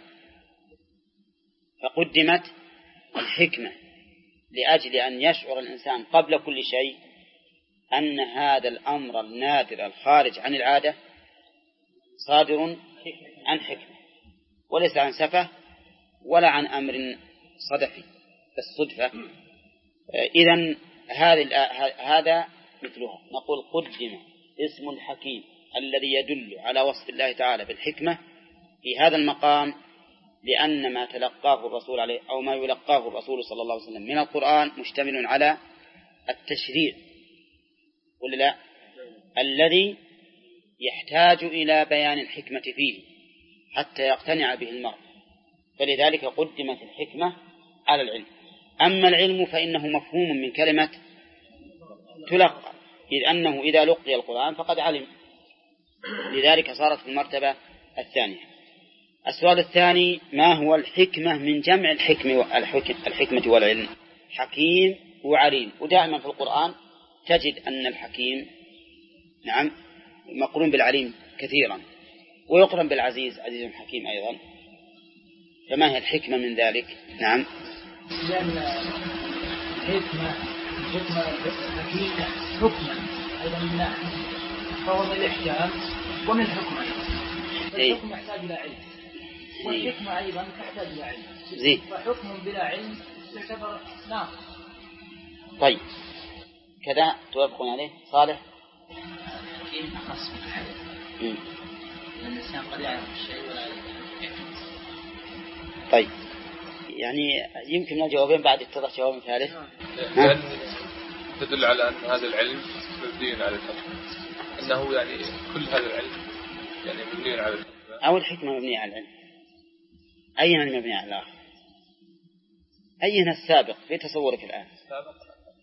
فقدمت الحكمة لأجل أن يشعر الإنسان قبل كل شيء أن هذا الأمر النادر الخارج عن العادة صادر عن حكمة، وليس عن سفه ولا عن أمر صدفي بس صدفة. إذن هذا مثلها. نقول قدم اسم الحكيم الذي يدل على وصف الله تعالى بالحكمة في هذا المقام، لأن ما تلقاه الرسول عليه أو ما يلقاه الرسول صلى الله عليه وسلم من القرآن مشتمل على التشريع، ولا لا؟ الذي يحتاج إلى بيان الحكمة فيه حتى يقتنع به المرء، فلذلك قدمت الحكمة على العلم. أما العلم فإنه مفهوم من كلمة تلقى، إذ أنه إذا لقي القرآن فقد علم، لذلك صارت في المرتبة الثانية. السؤال الثاني: ما هو الحكمة من جمع الحكمة والعلم؟ حكيم وعليم. ودائما في القرآن تجد أن الحكيم نعم مقرون بالعليم كثيرا، ويقرن بالعزيز عزيز حكيم أيضا. فما هي الحكمة من ذلك؟ نعم، لأن الحكمة حكمة أيضا من ناحية، فهو من الإحكام ومن الحكمة. الحكم يحتاج إلى علم، والحكمة أيضا تحتاج إلى علم، فحكم بلا علم يعتبر ناقص. طيب، كذا توافقون عليه؟ صالح؟ أكيد أخص من الحدث لأن الإنسان قد يعرف الشيء ولا يعرف. طيب يعني يمكن من الجوابين بعد اتضح جواب ثالث. لأن تدل على أن هذا العلم مبني على الحكمة، أنه يعني كل هذا العلم يعني مبني على الحكمة، أو الحكمة مبنية على العلم. أين المبني على الآخر؟ أين السابق في تصورك الآن؟ السابق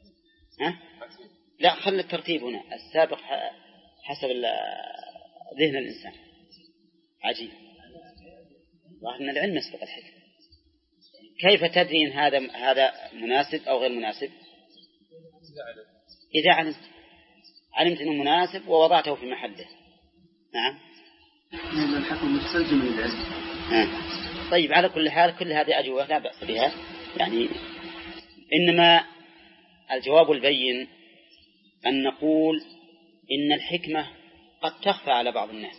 لا، خل الترتيب هنا. السابق حسب ذهن الإنسان. عجيب، ظاهر أن العلم يسبق الحكمة. كيف تدري إن هذا مناسب أو غير مناسب؟ إذا علمت أنه مناسب ووضعته في محله. نعم، لأن الحكم مستلزم للعلم. طيب على كل حال كل هذه أجوبة لا بأس بها، يعني إنما الجواب البين أن نقول إن الحكمة قد تخفى على بعض الناس،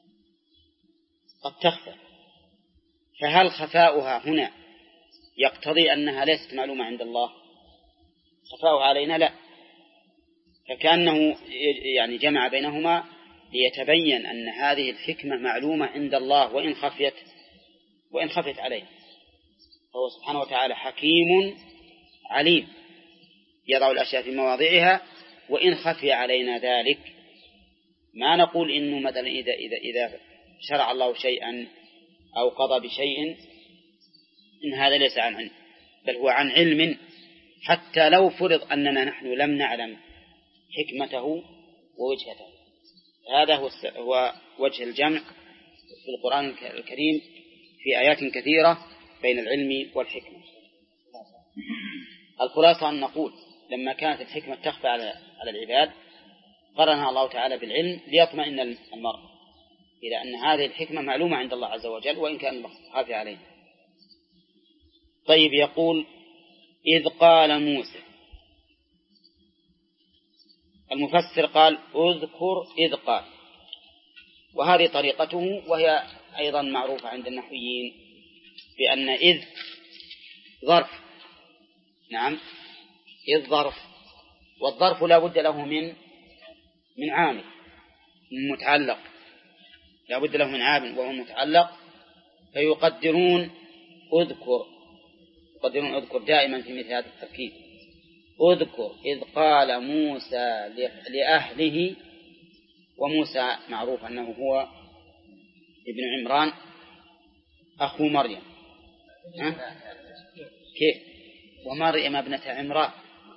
قد تخفى، فهل خفاؤها هنا يقتضي أنها ليست معلومة عند الله؟ خفاؤها علينا لا، فكأنه يعني جمع بينهما ليتبين أن هذه الحكمة معلومة عند الله وإن خفت عليه. فهو سبحانه وتعالى حكيم عليم يضع الأشياء في مواضعها وإن خفي علينا ذلك. ما نقول إنه مثلا إذا شرع الله شيئا أو قضى بشيء إن هذا ليس عن علم، بل هو عن علم، حتى لو فرض أننا نحن لم نعلم حكمته ووجهته. هذا هو وجه الجمع في القرآن الكريم في آيات كثيرة بين العلم والحكمة. الخلاصة أن نقول لما كانت الحكمة تخفى على العباد قرنها الله تعالى بالعلم ليطمئن المرء إلى أن هذه الحكمة معلومة عند الله عز وجل وإن كان خافي عليه. طيب، يقول إذ قال موسى، المفسر قال اذكر إذ قال، وهذه طريقته وهي أيضا معروفة عند النحويين بأن إذ ظرف. نعم، إذ ظرف، والظرف لا بد له من عامل متعلق، لا بد له من عامل وهو متعلق، فيقدرون اذكر دائما في مثل هذا التركيب. اذكر إذ قال موسى لأهله، وموسى معروف أنه هو ابن عمران أخو مريم. كيف؟ ومريم ابنة عمران.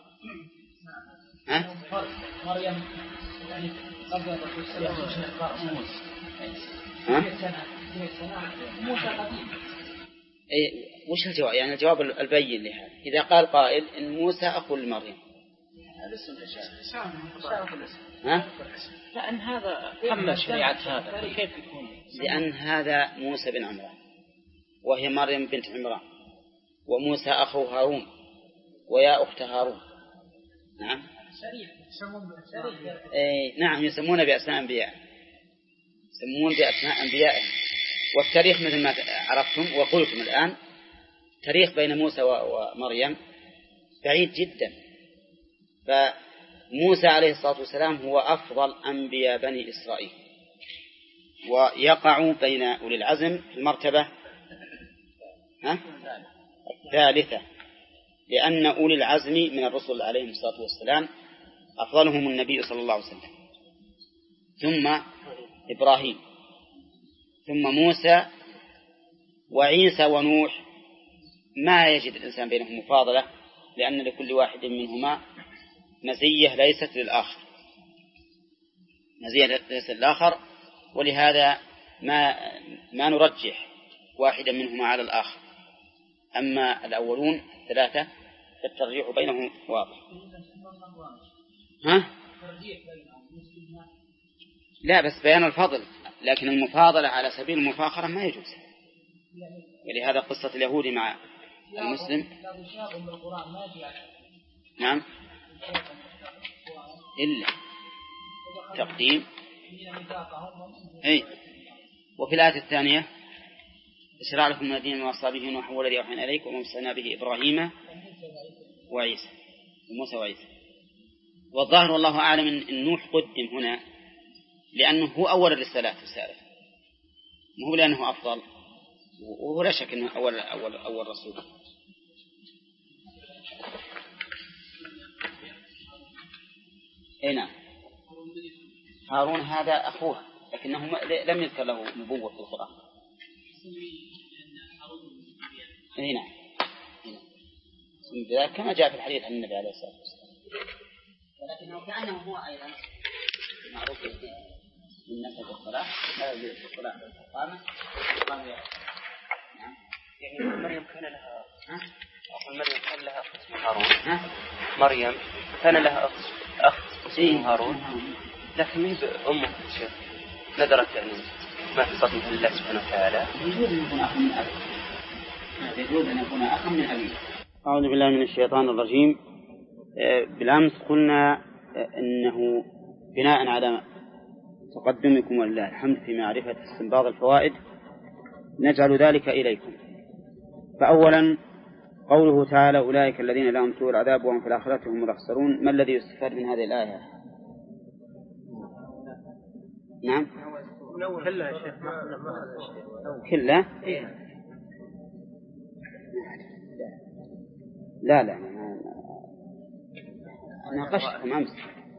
مريم يعني قبل الرسول صلى الله عليه وسلم موسى قديم. وش الجواب؟ يعني الجواب البين لهذا إذا قال قائل إن موسى أخو لمريم، لأن هذا حمل شريعة هذا، كيف يكون؟ لأن هذا موسى بن عمران وهي مريم بنت عمران، وموسى أخو هارون ويا أخت هارون. نعم، نعم، يسمون بأسماء أنبياء، يسمون بأسماء أنبيائهم. والتاريخ مثل ما عرفتم وقلتم الآن، تاريخ بين موسى ومريم بعيد جدا. فموسى عليه الصلاة والسلام هو أفضل أنبياء بني إسرائيل، ويقع بين أولي العزم في المرتبة الثالثة، لأن أولي العزم من الرسل عليهم الصلاة والسلام أفضلهم النبي صلى الله عليه وسلم، ثم إبراهيم، ثم موسى وعيسى ونوح. ما يجد الإنسان بينهم مفاضلة، لأن لكل واحد منهما مزية ليست للآخر، مزية ليست للآخر، ولهذا ما نرجح واحدا منهما على الآخر. أما الأولون ثلاثة فالترجيح بينهم واضح. لا، بس بيان الفضل، لكن المفاضلة على سبيل المفاخرة ما يجوز. ولهذا قصة اليهود مع المسلم. نعم، إلا تقديم. وفي الآية الثانية اشرع لكم من الدين وصى به نوح والذي أوحينا إليك وما وصينا به إبراهيم وعيسى وموسى وعيسى. والظاهر والله أعلم إن نوح قدم هنا لأنه هو أول الرسالات السالفة، مو لأنه أفضل، وهو لا شك أنه أول رسول. نعم. هارون هذا أخوها، لكنه لم يذكر له نبوة في القرآن. نعم. كما جاء في الحديث عن النبي عليه الصلاة والسلام. ولكنه كأنه هو أيضا معروف من نسب الصلاة، لا يوجد في الصلاة والإقامة. نعم. يعني مريم كان لها مريم كان لها أخ اسمه هارون. مريم كان لها أخ اسمه هارون، لكن هي أمه الشيخ ندرت يعني ما في بطنها الله سبحانه وتعالى. يجوز أن يكون أخ من أبي. يجوز أن يكون أخ من أبي. أعوذ بالله من الشيطان الرجيم. بالأمس قلنا أنه بناء على تقدمكم ولله الحمد في معرفة استنباط الفوائد نجعل ذلك إليكم. فأولا قوله تعالى أولئك الذين لهم سوء العذاب وهم في الآخرة هم الأخسرون، ما الذي يستفاد من هذه الآية؟ نعم كلا يا شيخ كلا لا ناقشتكم أمس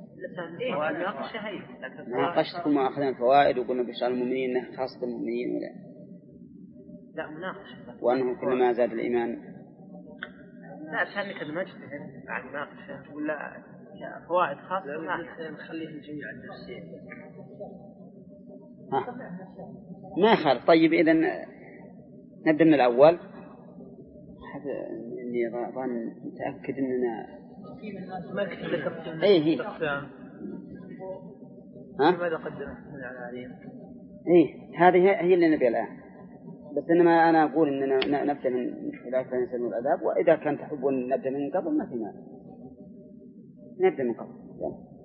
ناقشتكم وأخذنا الفوائد وقلنا بشار المؤمنين أنه خاصة المؤمنين لا مناقشة وأنه كلما زاد الإيمان لا كأنك المجتهد بعد مناقشة ولا فوائد خاصة ما نخليه الجميع الدرسين ما خالف. طيب إذن نبدأ من الأول إني متأكد أننا هي ماذا قدمت من العليم هذه هي اللي نبي الآن، بس إنما أنا أقول إننا نبدأ من أولئك الذين يسلمون العذاب، وإذا كان تحبون نبدأ من قبل ما في مانع نبدأ من قبل.